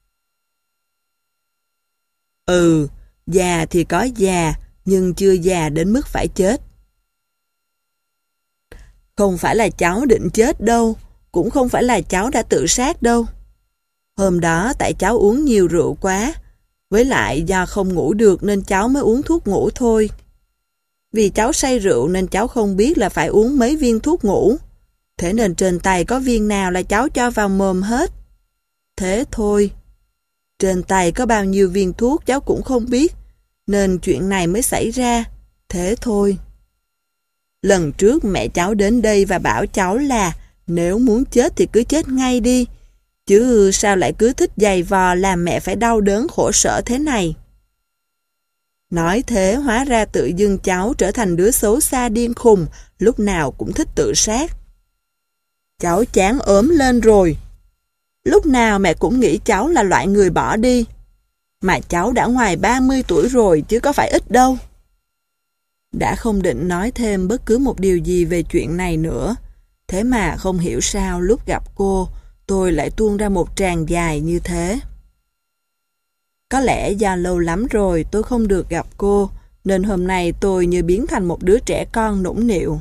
[SPEAKER 1] Ừ, già thì có già, nhưng chưa già đến mức phải chết. Không phải là cháu định chết đâu, cũng không phải là cháu đã tự sát đâu. Hôm đó tại cháu uống nhiều rượu quá, với lại do không ngủ được nên cháu mới uống thuốc ngủ thôi. Vì cháu say rượu nên cháu không biết là phải uống mấy viên thuốc ngủ. Thế nên trên tay có viên nào là cháu cho vào mồm hết. Thế thôi. Trên tay có bao nhiêu viên thuốc cháu cũng không biết, nên chuyện này mới xảy ra. Thế thôi. Lần trước mẹ cháu đến đây và bảo cháu là nếu muốn chết thì cứ chết ngay đi, chứ sao lại cứ thích giày vò làm mẹ phải đau đớn khổ sở thế này. Nói thế hóa ra tự dưng cháu trở thành đứa xấu xa điên khùng, lúc nào cũng thích tự sát. Cháu chán ốm lên rồi. Lúc nào mẹ cũng nghĩ cháu là loại người bỏ đi. Mà cháu đã ngoài ba mươi tuổi rồi chứ có phải ít đâu. Đã không định nói thêm bất cứ một điều gì về chuyện này nữa. Thế mà không hiểu sao lúc gặp cô, tôi lại tuôn ra một tràng dài như thế. Có lẽ do lâu lắm rồi tôi không được gặp cô, nên hôm nay tôi như biến thành một đứa trẻ con nũng nịu.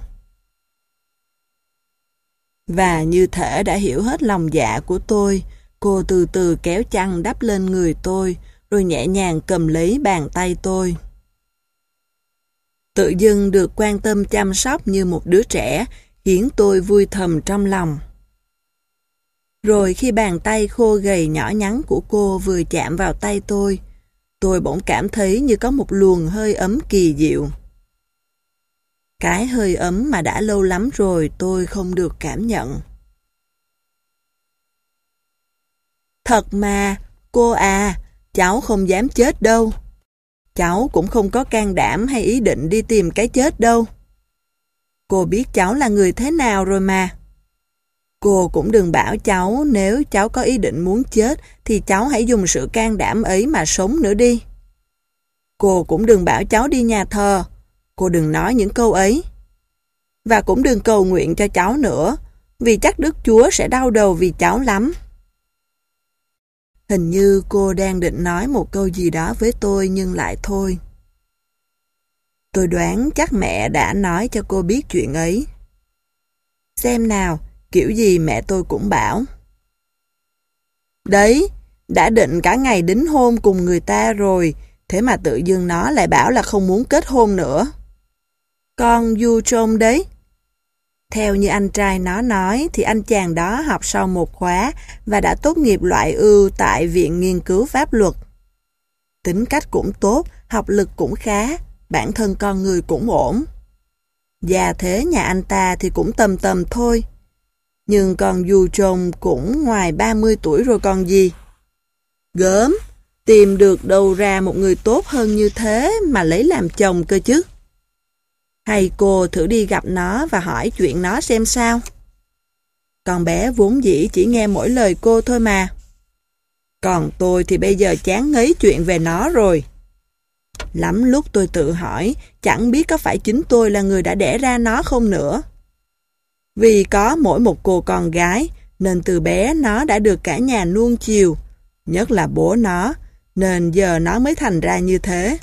[SPEAKER 1] Và như thể đã hiểu hết lòng dạ của tôi, cô từ từ kéo chăn đắp lên người tôi, rồi nhẹ nhàng cầm lấy bàn tay tôi. Tự dưng được quan tâm chăm sóc như một đứa trẻ, khiến tôi vui thầm trong lòng. Rồi khi bàn tay khô gầy nhỏ nhắn của cô vừa chạm vào tay tôi, tôi bỗng cảm thấy như có một luồng hơi ấm kỳ diệu. Cái hơi ấm mà đã lâu lắm rồi tôi không được cảm nhận. Thật mà, cô à, cháu không dám chết đâu. Cháu cũng không có can đảm hay ý định đi tìm cái chết đâu. Cô biết cháu là người thế nào rồi mà. Cô cũng đừng bảo cháu nếu cháu có ý định muốn chết thì cháu hãy dùng sự can đảm ấy mà sống nữa đi. Cô cũng đừng bảo cháu đi nhà thờ. Cô đừng nói những câu ấy. Và cũng đừng cầu nguyện cho cháu nữa, vì chắc Đức Chúa sẽ đau đầu vì cháu lắm. Hình như cô đang định nói một câu gì đó với tôi nhưng lại thôi. Tôi đoán chắc mẹ đã nói cho cô biết chuyện ấy. Xem nào, kiểu gì mẹ tôi cũng bảo. Đấy, đã định cả ngày đính hôn cùng người ta rồi, thế mà tự dưng nó lại bảo là không muốn kết hôn nữa. Con Du Trông đấy. Theo như anh trai nó nói thì anh chàng đó học sau một khóa và đã tốt nghiệp loại ưu tại Viện Nghiên cứu Pháp luật. Tính cách cũng tốt, học lực cũng khá, bản thân con người cũng ổn. Già thế nhà anh ta thì cũng tầm tầm thôi. Nhưng con Du Trông cũng ngoài ba mươi tuổi rồi còn gì. Gớm, tìm được đâu ra một người tốt hơn như thế mà lấy làm chồng cơ chứ. Hay cô thử đi gặp nó và hỏi chuyện nó xem sao? Con bé vốn dĩ chỉ nghe mỗi lời cô thôi mà. Còn tôi thì bây giờ chán ngấy chuyện về nó rồi. Lắm lúc tôi tự hỏi, chẳng biết có phải chính tôi là người đã đẻ ra nó không nữa. Vì có mỗi một cô con gái, nên từ bé nó đã được cả nhà nuông chiều, nhất là bố nó, nên giờ nó mới thành ra như thế.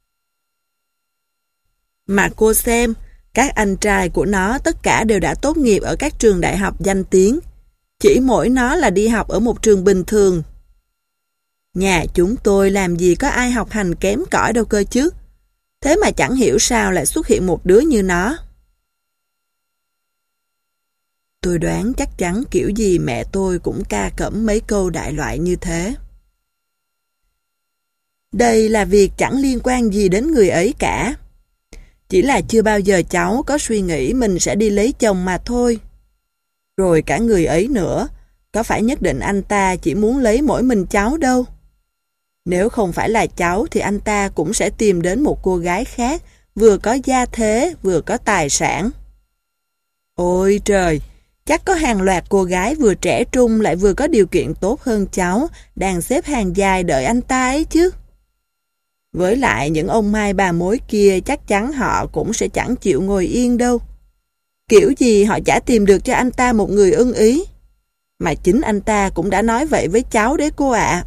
[SPEAKER 1] Mà cô xem, các anh trai của nó tất cả đều đã tốt nghiệp ở các trường đại học danh tiếng. Chỉ mỗi nó là đi học ở một trường bình thường. Nhà chúng tôi làm gì có ai học hành kém cỏi đâu cơ chứ. Thế mà chẳng hiểu sao lại xuất hiện một đứa như nó. Tôi đoán chắc chắn kiểu gì mẹ tôi cũng ca cẩm mấy câu đại loại như thế. Đây là việc chẳng liên quan gì đến người ấy cả. Chỉ là chưa bao giờ cháu có suy nghĩ mình sẽ đi lấy chồng mà thôi. Rồi cả người ấy nữa, có phải nhất định anh ta chỉ muốn lấy mỗi mình cháu đâu. Nếu không phải là cháu thì anh ta cũng sẽ tìm đến một cô gái khác, vừa có gia thế, vừa có tài sản. Ôi trời, chắc có hàng loạt cô gái vừa trẻ trung lại vừa có điều kiện tốt hơn cháu, đang xếp hàng dài đợi anh ta ấy chứ. Với lại những ông mai bà mối kia chắc chắn họ cũng sẽ chẳng chịu ngồi yên đâu. Kiểu gì họ chả tìm được cho anh ta một người ưng ý. Mà chính anh ta cũng đã nói vậy với cháu đấy cô ạ.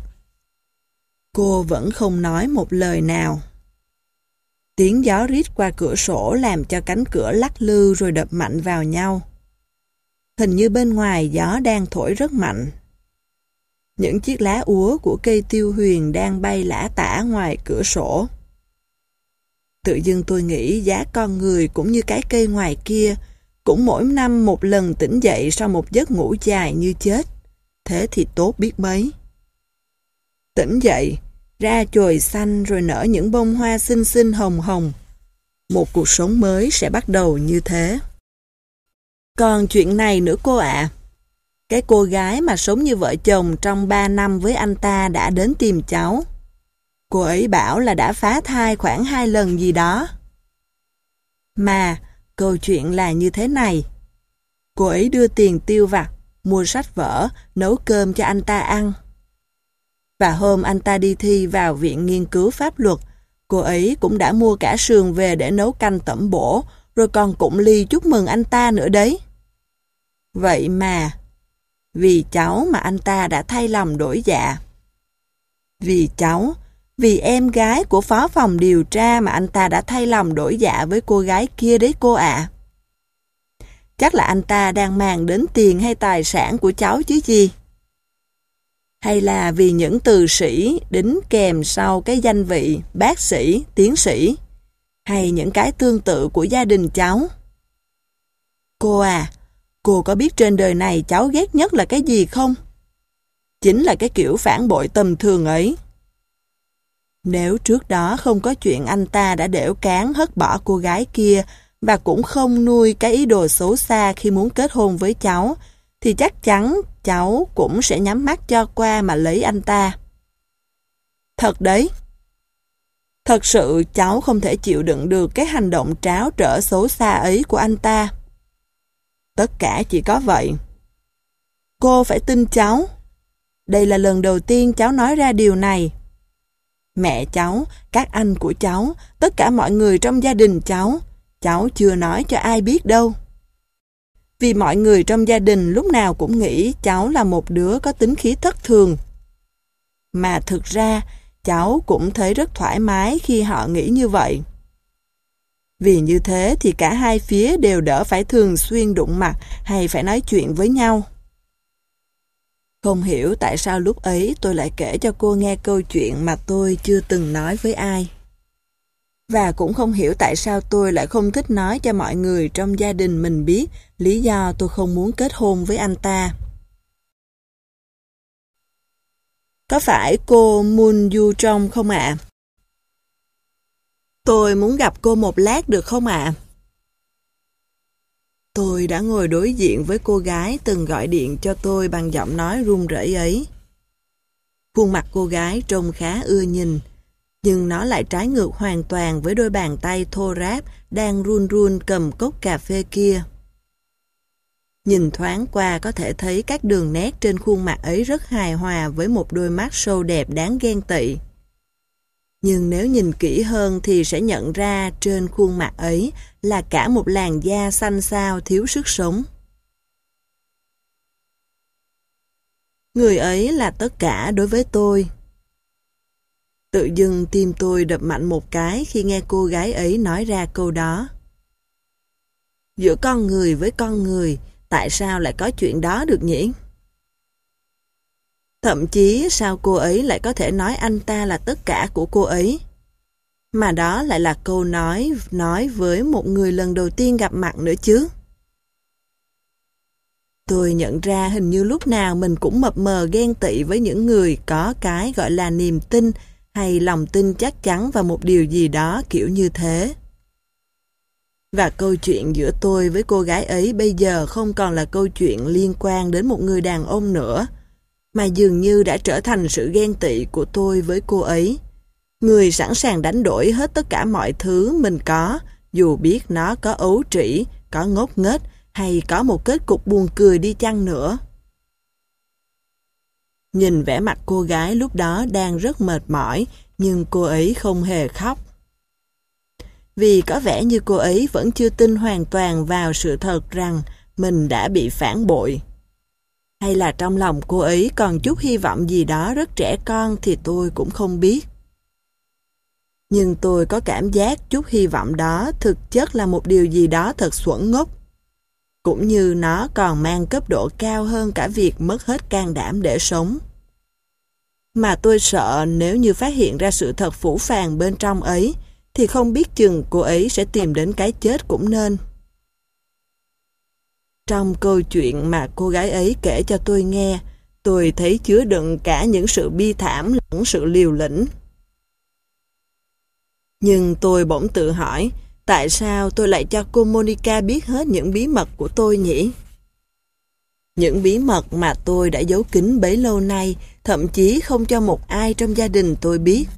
[SPEAKER 1] Cô vẫn không nói một lời nào. Tiếng gió rít qua cửa sổ làm cho cánh cửa lắc lư rồi đập mạnh vào nhau. Hình như bên ngoài gió đang thổi rất mạnh. Những chiếc lá úa của cây tiêu huyền đang bay lả tả ngoài cửa sổ. Tự dưng tôi nghĩ giá con người cũng như cái cây ngoài kia, cũng mỗi năm một lần tỉnh dậy sau một giấc ngủ dài như chết. Thế thì tốt biết mấy. Tỉnh dậy, ra chồi xanh rồi nở những bông hoa xinh xinh hồng hồng. Một cuộc sống mới sẽ bắt đầu như thế. Còn chuyện này nữa cô ạ. Cái cô gái mà sống như vợ chồng trong ba năm với anh ta đã đến tìm cháu. Cô ấy bảo là đã phá thai khoảng hai lần gì đó. Mà, câu chuyện là như thế này. Cô ấy đưa tiền tiêu vặt, mua sách vở, nấu cơm cho anh ta ăn. Và hôm anh ta đi thi vào Viện Nghiên cứu Pháp luật, cô ấy cũng đã mua cả sườn về để nấu canh tẩm bổ, rồi còn cụng ly chúc mừng anh ta nữa đấy. Vậy mà, vì cháu mà anh ta đã thay lòng đổi dạ. Vì cháu, vì em gái của phó phòng điều tra mà anh ta đã thay lòng đổi dạ với cô gái kia đấy cô ạ. Chắc là anh ta đang màng đến tiền hay tài sản của cháu chứ gì. Hay là vì những từ sĩ đính kèm sau cái danh vị bác sĩ, tiến sĩ, hay những cái tương tự của gia đình cháu. Cô à, cô có biết trên đời này cháu ghét nhất là cái gì không? Chính là cái kiểu phản bội tầm thường ấy. Nếu trước đó không có chuyện anh ta đã đểu cán hất bỏ cô gái kia và cũng không nuôi cái ý đồ xấu xa khi muốn kết hôn với cháu, thì chắc chắn cháu cũng sẽ nhắm mắt cho qua mà lấy anh ta. Thật đấy. Thật sự cháu không thể chịu đựng được cái hành động tráo trở xấu xa ấy của anh ta. Tất cả chỉ có vậy. Cô phải tin cháu. Đây là lần đầu tiên cháu nói ra điều này. Mẹ cháu, các anh của cháu, tất cả mọi người trong gia đình cháu, cháu chưa nói cho ai biết đâu. Vì mọi người trong gia đình lúc nào cũng nghĩ cháu là một đứa có tính khí thất thường. Mà thực ra, cháu cũng thấy rất thoải mái khi họ nghĩ như vậy. Vì như thế thì cả hai phía đều đỡ phải thường xuyên đụng mặt hay phải nói chuyện với nhau. Không hiểu tại sao lúc ấy tôi lại kể cho cô nghe câu chuyện mà tôi chưa từng nói với ai. Và cũng không hiểu tại sao tôi lại không thích nói cho mọi người trong gia đình mình biết lý do tôi không muốn kết hôn với anh ta. Có phải cô Moon Yu Trong không ạ? Tôi muốn gặp cô một lát được không ạ? Tôi đã ngồi đối diện với cô gái từng gọi điện cho tôi bằng giọng nói run rẩy ấy. Khuôn mặt cô gái trông khá ưa nhìn, Nhưng nó lại trái ngược hoàn toàn với đôi bàn tay thô ráp đang run run cầm cốc cà phê kia. Nhìn thoáng qua có thể thấy các đường nét trên khuôn mặt ấy rất hài hòa với một đôi mắt sâu đẹp đáng ghen tị. Nhưng nếu nhìn kỹ hơn thì sẽ nhận ra trên khuôn mặt ấy là cả một làn da xanh xao thiếu sức sống. Người ấy là tất cả đối với tôi. Tự dưng tim tôi đập mạnh một cái khi nghe cô gái ấy nói ra câu đó. Giữa con người với con người, tại sao lại có chuyện đó được nhỉ? Thậm chí sao cô ấy lại có thể nói anh ta là tất cả của cô ấy? Mà đó lại là câu nói nói với một người lần đầu tiên gặp mặt nữa chứ. Tôi nhận ra hình như lúc nào mình cũng mập mờ ghen tị với những người có cái gọi là niềm tin hay lòng tin chắc chắn vào một điều gì đó kiểu như thế. Và câu chuyện giữa tôi với cô gái ấy bây giờ không còn là câu chuyện liên quan đến một người đàn ông nữa, mà dường như đã trở thành sự ghen tị của tôi với cô ấy. Người sẵn sàng đánh đổi hết tất cả mọi thứ mình có, dù biết nó có ấu trĩ, có ngốc nghếch hay có một kết cục buồn cười đi chăng nữa. Nhìn vẻ mặt cô gái lúc đó đang rất mệt mỏi, nhưng cô ấy không hề khóc. Vì có vẻ như cô ấy vẫn chưa tin hoàn toàn vào sự thật rằng mình đã bị phản bội. Hay là trong lòng cô ấy còn chút hy vọng gì đó rất trẻ con thì tôi cũng không biết. Nhưng tôi có cảm giác chút hy vọng đó thực chất là một điều gì đó thật xuẩn ngốc. Cũng như nó còn mang cấp độ cao hơn cả việc mất hết can đảm để sống. Mà tôi sợ nếu như phát hiện ra sự thật phũ phàng bên trong ấy, thì không biết chừng cô ấy sẽ tìm đến cái chết cũng nên. Trong câu chuyện mà cô gái ấy kể cho tôi nghe, tôi thấy chứa đựng cả những sự bi thảm lẫn sự liều lĩnh. Nhưng tôi bỗng tự hỏi, tại sao tôi lại cho cô Monica biết hết những bí mật của tôi nhỉ? Những bí mật mà tôi đã giấu kín bấy lâu nay, thậm chí không cho một ai trong gia đình tôi biết.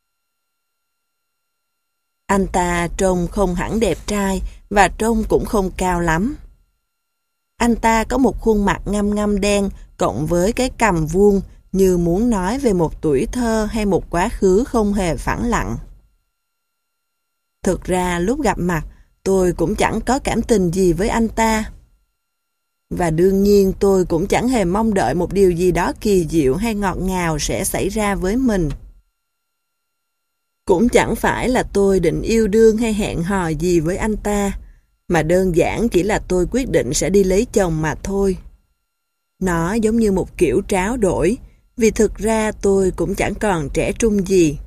[SPEAKER 1] Anh ta trông không hẳn đẹp trai và trông cũng không cao lắm. Anh ta có một khuôn mặt ngăm ngăm đen cộng với cái cằm vuông như muốn nói về một tuổi thơ hay một quá khứ không hề phẳng lặng. Thực ra lúc gặp mặt tôi cũng chẳng có cảm tình gì với anh ta. Và đương nhiên tôi cũng chẳng hề mong đợi một điều gì đó kỳ diệu hay ngọt ngào sẽ xảy ra với mình. Cũng chẳng phải là tôi định yêu đương hay hẹn hò gì với anh ta, mà đơn giản chỉ là tôi quyết định sẽ đi lấy chồng mà thôi. Nó giống như một kiểu tráo đổi, vì thực ra tôi cũng chẳng còn trẻ trung gì.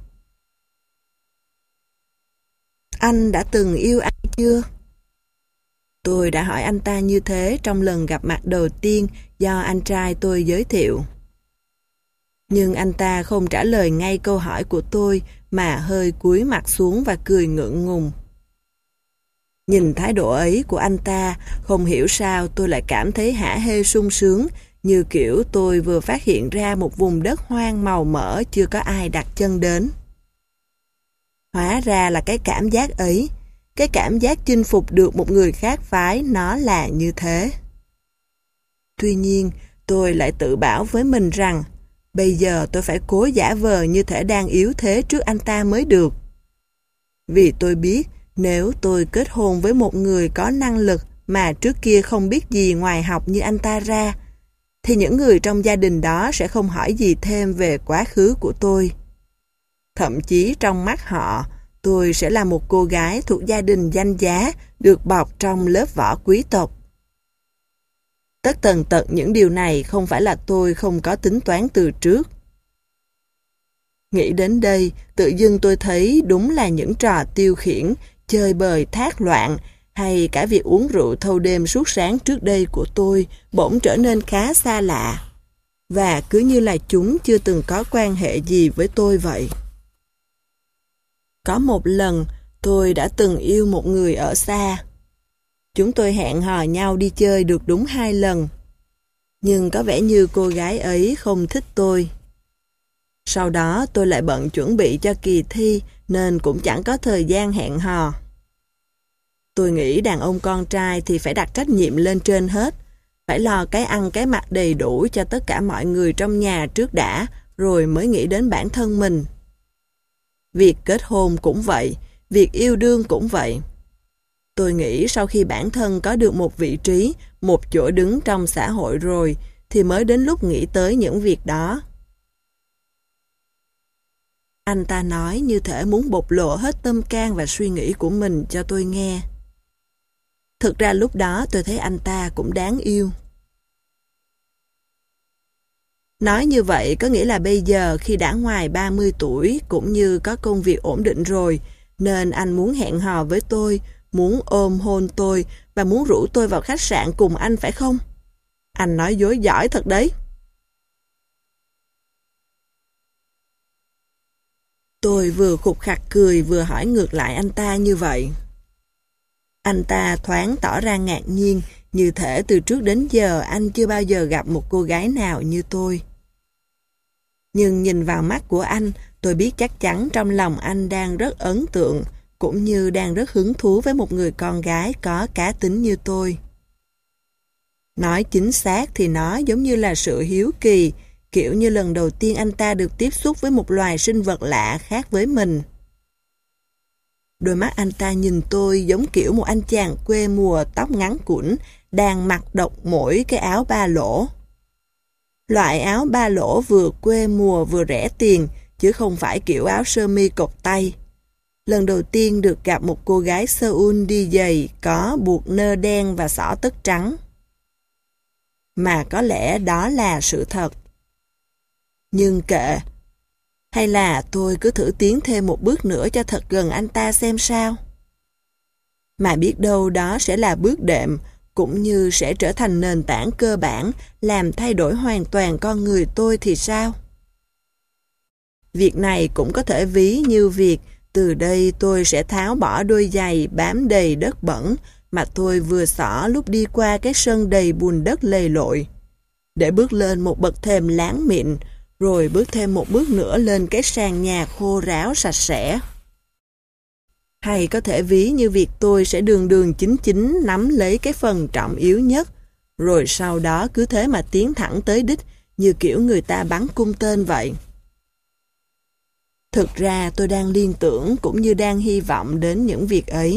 [SPEAKER 1] Anh đã từng yêu ai chưa? Tôi đã hỏi anh ta như thế trong lần gặp mặt đầu tiên do anh trai tôi giới thiệu. Nhưng anh ta không trả lời ngay câu hỏi của tôi mà hơi cúi mặt xuống và cười ngượng ngùng. Nhìn thái độ ấy của anh ta, không hiểu sao tôi lại cảm thấy hả hê sung sướng, như kiểu tôi vừa phát hiện ra một vùng đất hoang màu mỡ chưa có ai đặt chân đến. Hóa ra là cái cảm giác ấy, cái cảm giác chinh phục được một người khác phái nó là như thế. Tuy nhiên, tôi lại tự bảo với mình rằng bây giờ tôi phải cố giả vờ như thể đang yếu thế trước anh ta mới được. Vì tôi biết nếu tôi kết hôn với một người có năng lực mà trước kia không biết gì ngoài học như anh ta ra, thì những người trong gia đình đó sẽ không hỏi gì thêm về quá khứ của tôi. Thậm chí trong mắt họ, tôi sẽ là một cô gái thuộc gia đình danh giá được bọc trong lớp vỏ quý tộc. Tất tần tật những điều này không phải là tôi không có tính toán từ trước. Nghĩ đến đây, tự dưng tôi thấy đúng là những trò tiêu khiển, chơi bời thác loạn, hay cả việc uống rượu thâu đêm suốt sáng trước đây của tôi bỗng trở nên khá xa lạ. Và cứ như là chúng chưa từng có quan hệ gì với tôi vậy. Có một lần, tôi đã từng yêu một người ở xa. Chúng tôi hẹn hò nhau đi chơi được đúng hai lần. Nhưng có vẻ như cô gái ấy không thích tôi. Sau đó tôi lại bận chuẩn bị cho kỳ thi nên cũng chẳng có thời gian hẹn hò. Tôi nghĩ đàn ông con trai thì phải đặt trách nhiệm lên trên hết, phải lo cái ăn cái mặc đầy đủ cho tất cả mọi người trong nhà trước đã, rồi mới nghĩ đến bản thân mình. Việc kết hôn cũng vậy, việc yêu đương cũng vậy. Tôi nghĩ sau khi bản thân có được một vị trí, một chỗ đứng trong xã hội rồi, thì mới đến lúc nghĩ tới những việc đó. Anh ta nói như thể muốn bộc lộ hết tâm can và suy nghĩ của mình cho tôi nghe. Thực ra lúc đó tôi thấy anh ta cũng đáng yêu. Nói như vậy có nghĩa là bây giờ khi đã ngoài ba mươi tuổi cũng như có công việc ổn định rồi, nên anh muốn hẹn hò với tôi, muốn ôm hôn tôi và muốn rủ tôi vào khách sạn cùng anh phải không? Anh nói dối giỏi thật đấy. Tôi vừa khục khặc cười vừa hỏi ngược lại anh ta như vậy. Anh ta thoáng tỏ ra ngạc nhiên, như thể từ trước đến giờ anh chưa bao giờ gặp một cô gái nào như tôi. Nhưng nhìn vào mắt của anh, tôi biết chắc chắn trong lòng anh đang rất ấn tượng, cũng như đang rất hứng thú với một người con gái có cá tính như tôi. Nói chính xác thì nó giống như là sự hiếu kỳ, kiểu như lần đầu tiên anh ta được tiếp xúc với một loài sinh vật lạ khác với mình. Đôi mắt anh ta nhìn tôi giống kiểu một anh chàng quê mùa tóc ngắn cũn đang mặc độc mỗi cái áo ba lỗ. Loại áo ba lỗ vừa quê mùa vừa rẻ tiền, chứ không phải kiểu áo sơ mi cộc tay. Lần đầu tiên được gặp một cô gái Seoul đi giày có buộc nơ đen và xỏ tất trắng. Mà có lẽ đó là sự thật. Nhưng kệ. Hay là tôi cứ thử tiến thêm một bước nữa cho thật gần anh ta xem sao? Mà biết đâu đó sẽ là bước đệm, cũng như sẽ trở thành nền tảng cơ bản, làm thay đổi hoàn toàn con người tôi thì sao? Việc này cũng có thể ví như việc từ đây tôi sẽ tháo bỏ đôi giày bám đầy đất bẩn mà tôi vừa xỏ lúc đi qua cái sân đầy bùn đất lầy lội, để bước lên một bậc thềm láng mịn, rồi bước thêm một bước nữa lên cái sàn nhà khô ráo sạch sẽ. Hay có thể ví như việc tôi sẽ đường đường chính chính nắm lấy cái phần trọng yếu nhất, rồi sau đó cứ thế mà tiến thẳng tới đích như kiểu người ta bắn cung tên vậy. Thực ra tôi đang liên tưởng cũng như đang hy vọng đến những việc ấy.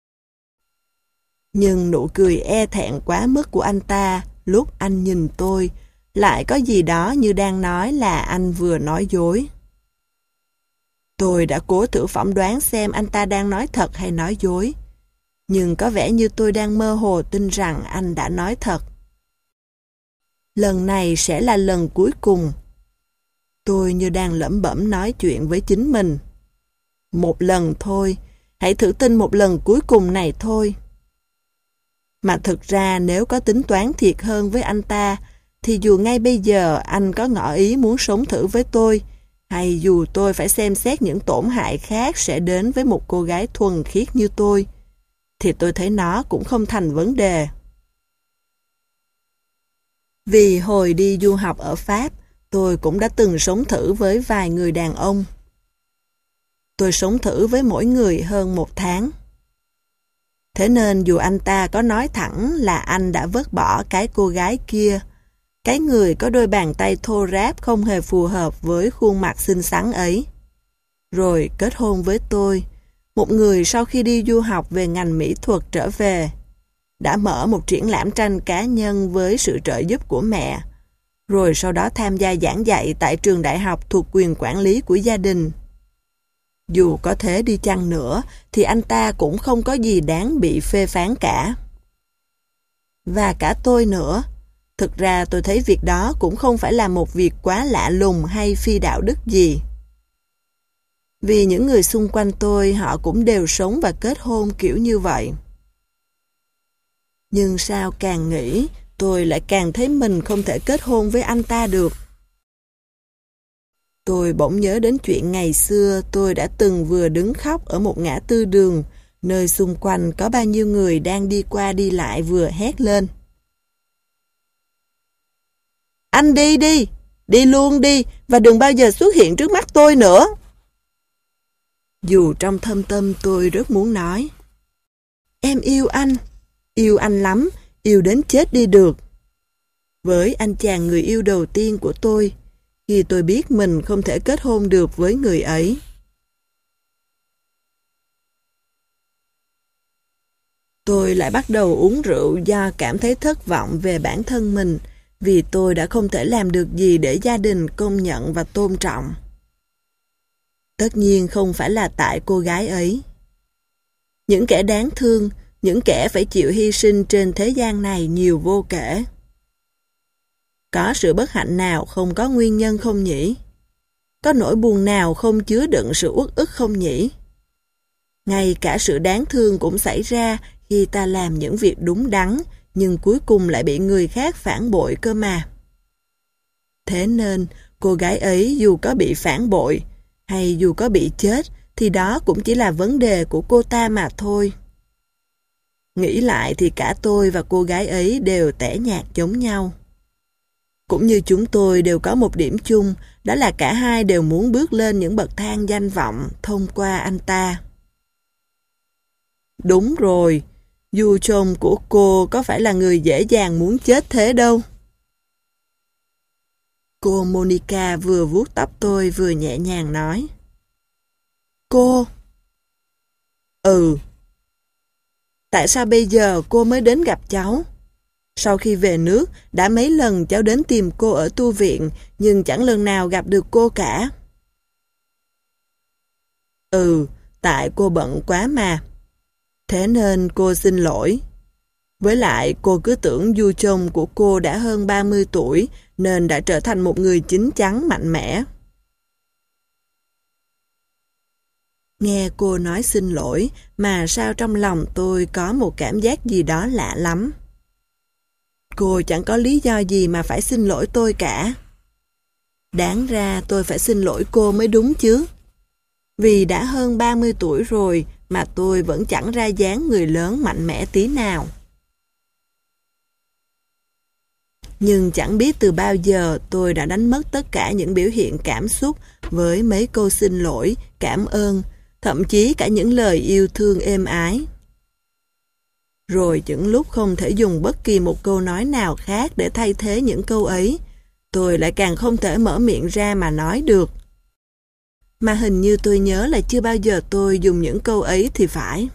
[SPEAKER 1] Nhưng nụ cười e thẹn quá mức của anh ta lúc anh nhìn tôi lại có gì đó như đang nói là anh vừa nói dối. Tôi đã cố thử phỏng đoán xem anh ta đang nói thật hay nói dối, nhưng có vẻ như tôi đang mơ hồ tin rằng anh đã nói thật. Lần này sẽ là lần cuối cùng. Tôi như đang lẩm bẩm nói chuyện với chính mình. Một lần thôi, hãy thử tin một lần cuối cùng này thôi. Mà thực ra nếu có tính toán thiệt hơn với anh ta, thì dù ngay bây giờ anh có ngỏ ý muốn sống thử với tôi, hay dù tôi phải xem xét những tổn hại khác sẽ đến với một cô gái thuần khiết như tôi, thì tôi thấy nó cũng không thành vấn đề. Vì hồi đi du học ở Pháp, tôi cũng đã từng sống thử với vài người đàn ông. Tôi sống thử với mỗi người hơn một tháng. Thế nên dù anh ta có nói thẳng là anh đã vứt bỏ cái cô gái kia, cái người có đôi bàn tay thô ráp không hề phù hợp với khuôn mặt xinh xắn ấy, rồi kết hôn với tôi, một người sau khi đi du học về ngành mỹ thuật trở về, đã mở một triển lãm tranh cá nhân với sự trợ giúp của mẹ, rồi sau đó tham gia giảng dạy tại trường đại học thuộc quyền quản lý của gia đình. Dù có thế đi chăng nữa, thì anh ta cũng không có gì đáng bị phê phán cả. Và cả tôi nữa. Thực ra tôi thấy việc đó cũng không phải là một việc quá lạ lùng hay phi đạo đức gì. Vì những người xung quanh tôi họ cũng đều sống và kết hôn kiểu như vậy. Nhưng sao càng nghĩ, tôi lại càng thấy mình không thể kết hôn với anh ta được. Tôi bỗng nhớ đến chuyện ngày xưa tôi đã từng vừa đứng khóc ở một ngã tư đường, nơi xung quanh có bao nhiêu người đang đi qua đi lại vừa hét lên. Anh đi đi, đi luôn đi và đừng bao giờ xuất hiện trước mắt tôi nữa. Dù trong thâm tâm tôi rất muốn nói, em yêu anh, yêu anh lắm, yêu đến chết đi được. Với anh chàng người yêu đầu tiên của tôi, khi tôi biết mình không thể kết hôn được với người ấy. Tôi lại bắt đầu uống rượu do cảm thấy thất vọng về bản thân mình, vì tôi đã không thể làm được gì để gia đình công nhận và tôn trọng. Tất nhiên không phải là tại cô gái ấy. Những kẻ đáng thương, những kẻ phải chịu hy sinh trên thế gian này nhiều vô kể. Có sự bất hạnh nào không có nguyên nhân không nhỉ? Có nỗi buồn nào không chứa đựng sự uất ức không nhỉ? Ngay cả sự đáng thương cũng xảy ra khi ta làm những việc đúng đắn, nhưng cuối cùng lại bị người khác phản bội cơ mà. Thế nên, cô gái ấy dù có bị phản bội, hay dù có bị chết, thì đó cũng chỉ là vấn đề của cô ta mà thôi. Nghĩ lại thì cả tôi và cô gái ấy đều tẻ nhạt giống nhau. Cũng như chúng tôi đều có một điểm chung, đó là cả hai đều muốn bước lên những bậc thang danh vọng thông qua anh ta. Đúng rồi, dù chồng của cô có phải là người dễ dàng muốn chết thế đâu. Cô Monica vừa vuốt tóc tôi vừa nhẹ nhàng nói. Cô? Ừ. Tại sao bây giờ cô mới đến gặp cháu? Sau khi về nước, đã mấy lần cháu đến tìm cô ở tu viện, nhưng chẳng lần nào gặp được cô cả. Ừ, tại cô bận quá mà. Thế nên cô xin lỗi. Với lại cô cứ tưởng du chồng của cô đã hơn ba mươi tuổi nên đã trở thành một người chín chắn mạnh mẽ. Nghe cô nói xin lỗi mà sao trong lòng tôi có một cảm giác gì đó lạ lắm. Cô chẳng có lý do gì mà phải xin lỗi tôi cả. Đáng ra tôi phải xin lỗi cô mới đúng chứ. Vì đã hơn ba mươi tuổi rồi mà tôi vẫn chẳng ra dáng người lớn mạnh mẽ tí nào. Nhưng chẳng biết từ bao giờ tôi đã đánh mất tất cả những biểu hiện cảm xúc với mấy câu xin lỗi, cảm ơn, thậm chí cả những lời yêu thương êm ái. Rồi những lúc không thể dùng bất kỳ một câu nói nào khác để thay thế những câu ấy, tôi lại càng không thể mở miệng ra mà nói được. Mà hình như tôi nhớ là chưa bao giờ tôi dùng những câu ấy thì phải.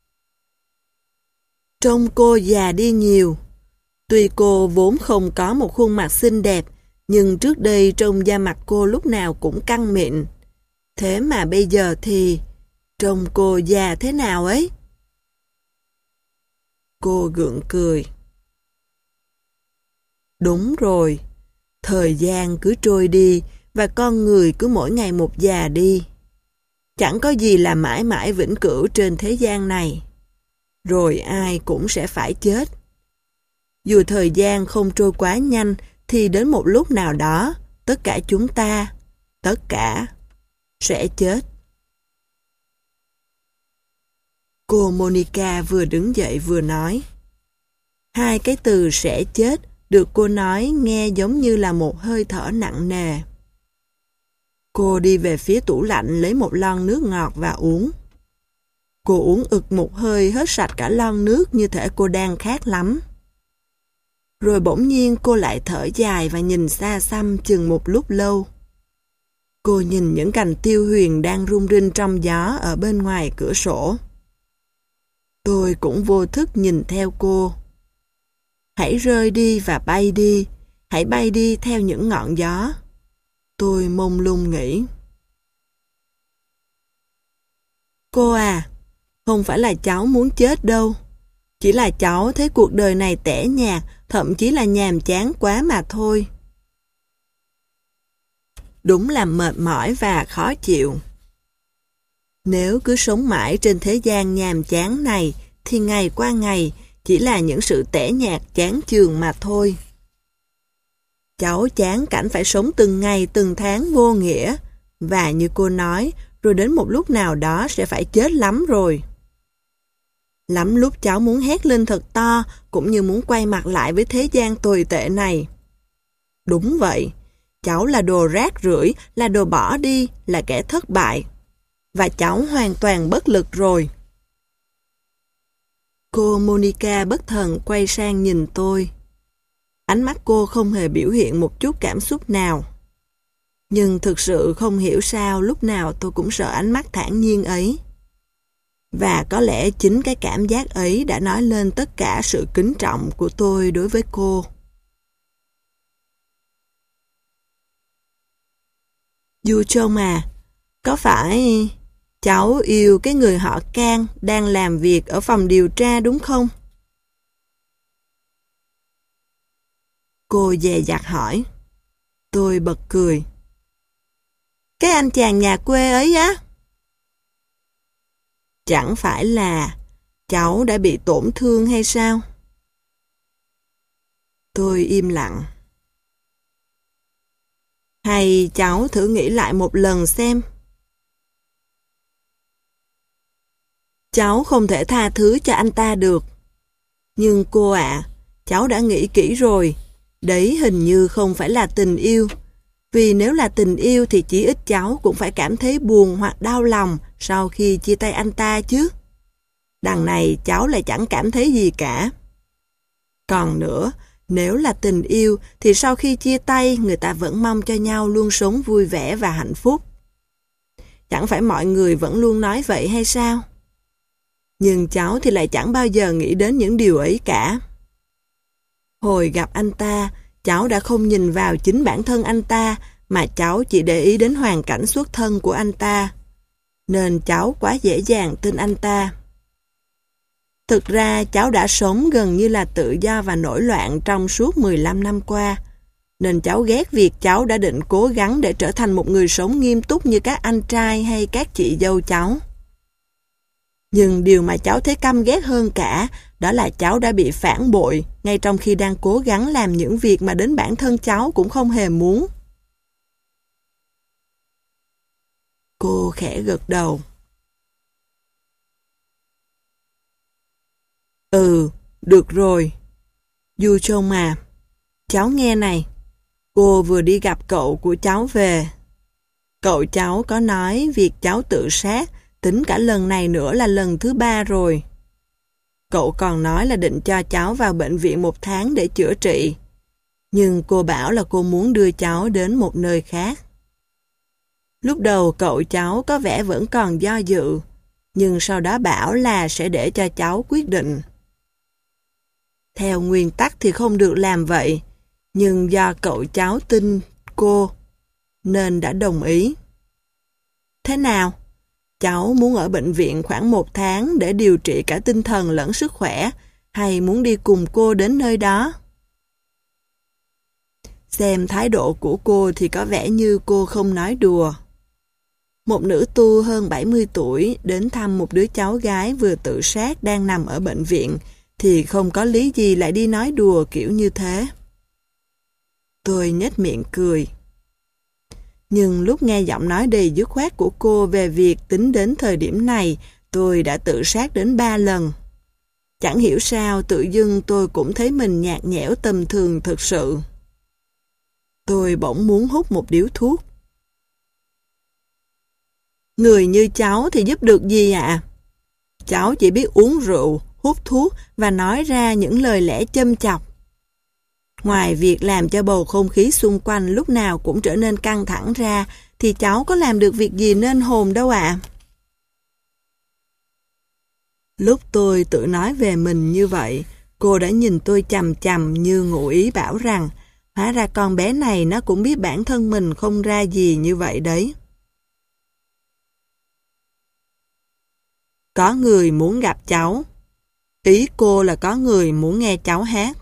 [SPEAKER 1] Trông cô già đi nhiều. Tuy cô vốn không có một khuôn mặt xinh đẹp, nhưng trước đây trông da mặt cô lúc nào cũng căng mịn. Thế mà bây giờ thì... trông cô già thế nào ấy? Cô gượng cười. Đúng rồi, thời gian cứ trôi đi và con người cứ mỗi ngày một già đi. Chẳng có gì là mãi mãi vĩnh cửu trên thế gian này. Rồi ai cũng sẽ phải chết. Dù thời gian không trôi quá nhanh thì đến một lúc nào đó tất cả chúng ta, tất cả sẽ chết. Cô Monica vừa đứng dậy vừa nói. Hai cái từ sẽ chết được cô nói nghe giống như là một hơi thở nặng nề. Cô đi về phía tủ lạnh lấy một lon nước ngọt và uống. Cô uống ực một hơi hết sạch cả lon nước như thể cô đang khát lắm. Rồi bỗng nhiên cô lại thở dài và nhìn xa xăm chừng một lúc lâu. Cô nhìn những cành tiêu huyền đang rung rinh trong gió ở bên ngoài cửa sổ. Tôi cũng vô thức nhìn theo cô. Hãy rơi đi và bay đi, hãy bay đi theo những ngọn gió. Tôi mông lung nghĩ. Cô à, không phải là cháu muốn chết đâu. Chỉ là cháu thấy cuộc đời này tẻ nhạt, thậm chí là nhàm chán quá mà thôi. Đúng là mệt mỏi và khó chịu. Nếu cứ sống mãi trên thế gian nhàm chán này, thì ngày qua ngày chỉ là những sự tẻ nhạt chán chường mà thôi. Cháu chán cảnh phải sống từng ngày từng tháng vô nghĩa, và như cô nói, rồi đến một lúc nào đó sẽ phải chết lắm rồi. Lắm lúc cháu muốn hét lên thật to, cũng như muốn quay mặt lại với thế gian tồi tệ này. Đúng vậy, Cháu là đồ rác rưởi, là đồ bỏ đi, là kẻ thất bại. Và cháu hoàn toàn bất lực rồi. Cô Monica bất thần quay sang nhìn tôi. Ánh mắt cô không hề biểu hiện một chút cảm xúc nào. Nhưng thực sự không hiểu sao lúc nào tôi cũng sợ ánh mắt thản nhiên ấy. Và có lẽ chính cái cảm giác ấy đã nói lên tất cả sự kính trọng của tôi đối với cô. Du Trông à, có phải cháu yêu cái người họ Can đang làm việc ở phòng điều tra đúng không? Cô dè dặt hỏi. Tôi bật cười. Cái anh chàng nhà quê ấy á? Chẳng phải là cháu đã bị tổn thương hay sao? Tôi im lặng. Hay cháu thử nghĩ lại một lần xem. Cháu không thể tha thứ cho anh ta được. Nhưng cô ạ, cháu đã nghĩ kỹ rồi. Đấy hình như không phải là tình yêu. Vì nếu là tình yêu thì chỉ ít cháu cũng phải cảm thấy buồn hoặc đau lòng sau khi chia tay anh ta chứ. Đằng này cháu lại chẳng cảm thấy gì cả. Còn nữa, nếu là tình yêu thì sau khi chia tay người ta vẫn mong cho nhau luôn sống vui vẻ và hạnh phúc. Chẳng phải mọi người vẫn luôn nói vậy hay sao? Nhưng cháu thì lại chẳng bao giờ nghĩ đến những điều ấy cả. Hồi gặp anh ta, cháu đã không nhìn vào chính bản thân anh ta, mà cháu chỉ để ý đến hoàn cảnh xuất thân của anh ta. Nên cháu quá dễ dàng tin anh ta. Thực ra cháu đã sống gần như là tự do và nổi loạn trong suốt mười lăm năm qua. Nên cháu ghét việc cháu đã định cố gắng để trở thành một người sống nghiêm túc như các anh trai hay các chị dâu cháu. Nhưng điều mà cháu thấy căm ghét hơn cả, đó là cháu đã bị phản bội, ngay trong khi đang cố gắng làm những việc mà đến bản thân cháu cũng không hề muốn. Cô khẽ gật đầu. Ừ, được rồi. Du Trông à, cháu nghe này. Cô vừa đi gặp cậu của cháu về. Cậu cháu có nói việc cháu tự sát, tính cả lần này nữa là lần thứ ba rồi. Cậu còn nói là định cho cháu vào bệnh viện một tháng để chữa trị. Nhưng cô bảo là cô muốn đưa cháu đến một nơi khác. Lúc đầu cậu cháu có vẻ vẫn còn do dự, nhưng sau đó bảo là sẽ để cho cháu quyết định. Theo nguyên tắc thì không được làm vậy, nhưng do cậu cháu tin cô, nên đã đồng ý. Thế nào? Cháu muốn ở bệnh viện khoảng một tháng để điều trị cả tinh thần lẫn sức khỏe, hay muốn đi cùng cô đến nơi đó? Xem thái độ của cô thì có vẻ như cô không nói đùa. Một nữ tu hơn bảy mươi tuổi đến thăm một đứa cháu gái vừa tự sát đang nằm ở bệnh viện thì không có lý gì lại đi nói đùa kiểu như thế. Tôi nhếch miệng cười. Nhưng lúc nghe giọng nói đầy dứt khoát của cô về việc tính đến thời điểm này, tôi đã tự sát đến ba lần. Chẳng hiểu sao tự dưng tôi cũng thấy mình nhạt nhẽo tầm thường thực sự. Tôi bỗng muốn hút một điếu thuốc. Người như cháu thì giúp được gì ạ? Cháu chỉ biết uống rượu, hút thuốc và nói ra những lời lẽ châm chọc. Ngoài việc làm cho bầu không khí xung quanh lúc nào cũng trở nên căng thẳng ra, thì cháu có làm được việc gì nên hồn đâu ạ. Lúc tôi tự nói về mình như vậy, cô đã nhìn tôi chằm chằm như ngụ ý bảo rằng, hóa ra con bé này nó cũng biết bản thân mình không ra gì như vậy đấy. Có người muốn gặp cháu. Ý cô là có người muốn nghe cháu hát.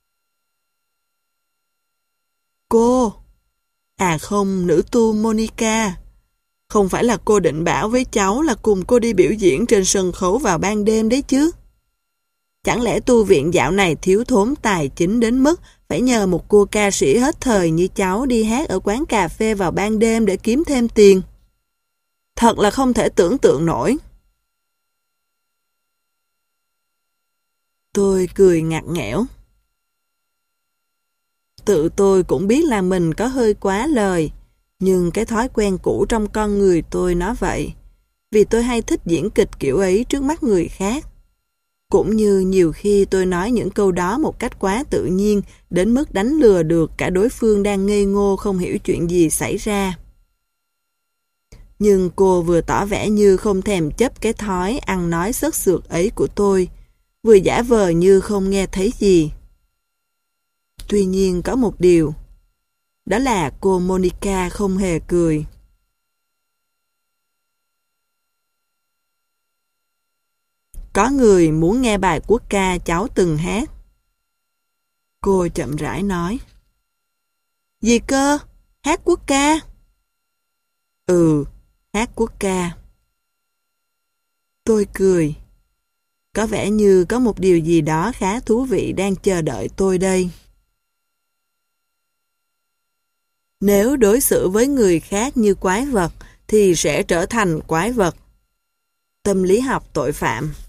[SPEAKER 1] Cô? À không, nữ tu Monica. Không phải là cô định bảo với cháu là cùng cô đi biểu diễn trên sân khấu vào ban đêm đấy chứ? Chẳng lẽ tu viện dạo này thiếu thốn tài chính đến mức phải nhờ một cô ca sĩ hết thời như cháu đi hát ở quán cà phê vào ban đêm để kiếm thêm tiền? Thật là không thể tưởng tượng nổi. Tôi cười ngặt nghẽo. Tự tôi cũng biết là mình có hơi quá lời, nhưng cái thói quen cũ trong con người tôi nó vậy. Vì tôi hay thích diễn kịch kiểu ấy trước mắt người khác. Cũng như nhiều khi tôi nói những câu đó một cách quá tự nhiên đến mức đánh lừa được cả đối phương đang ngây ngô không hiểu chuyện gì xảy ra. Nhưng cô vừa tỏ vẻ như không thèm chấp cái thói ăn nói sất sượt ấy của tôi, vừa giả vờ như không nghe thấy gì. Tuy nhiên có một điều, đó là cô Monica không hề cười. Có người muốn nghe bài quốc ca cháu từng hát. Cô chậm rãi nói. Gì cơ? Hát quốc ca? Ừ, hát quốc ca. Tôi cười. Có vẻ như có một điều gì đó khá thú vị đang chờ đợi tôi đây. Nếu đối xử với người khác như quái vật thì sẽ trở thành quái vật. Tâm lý học tội phạm.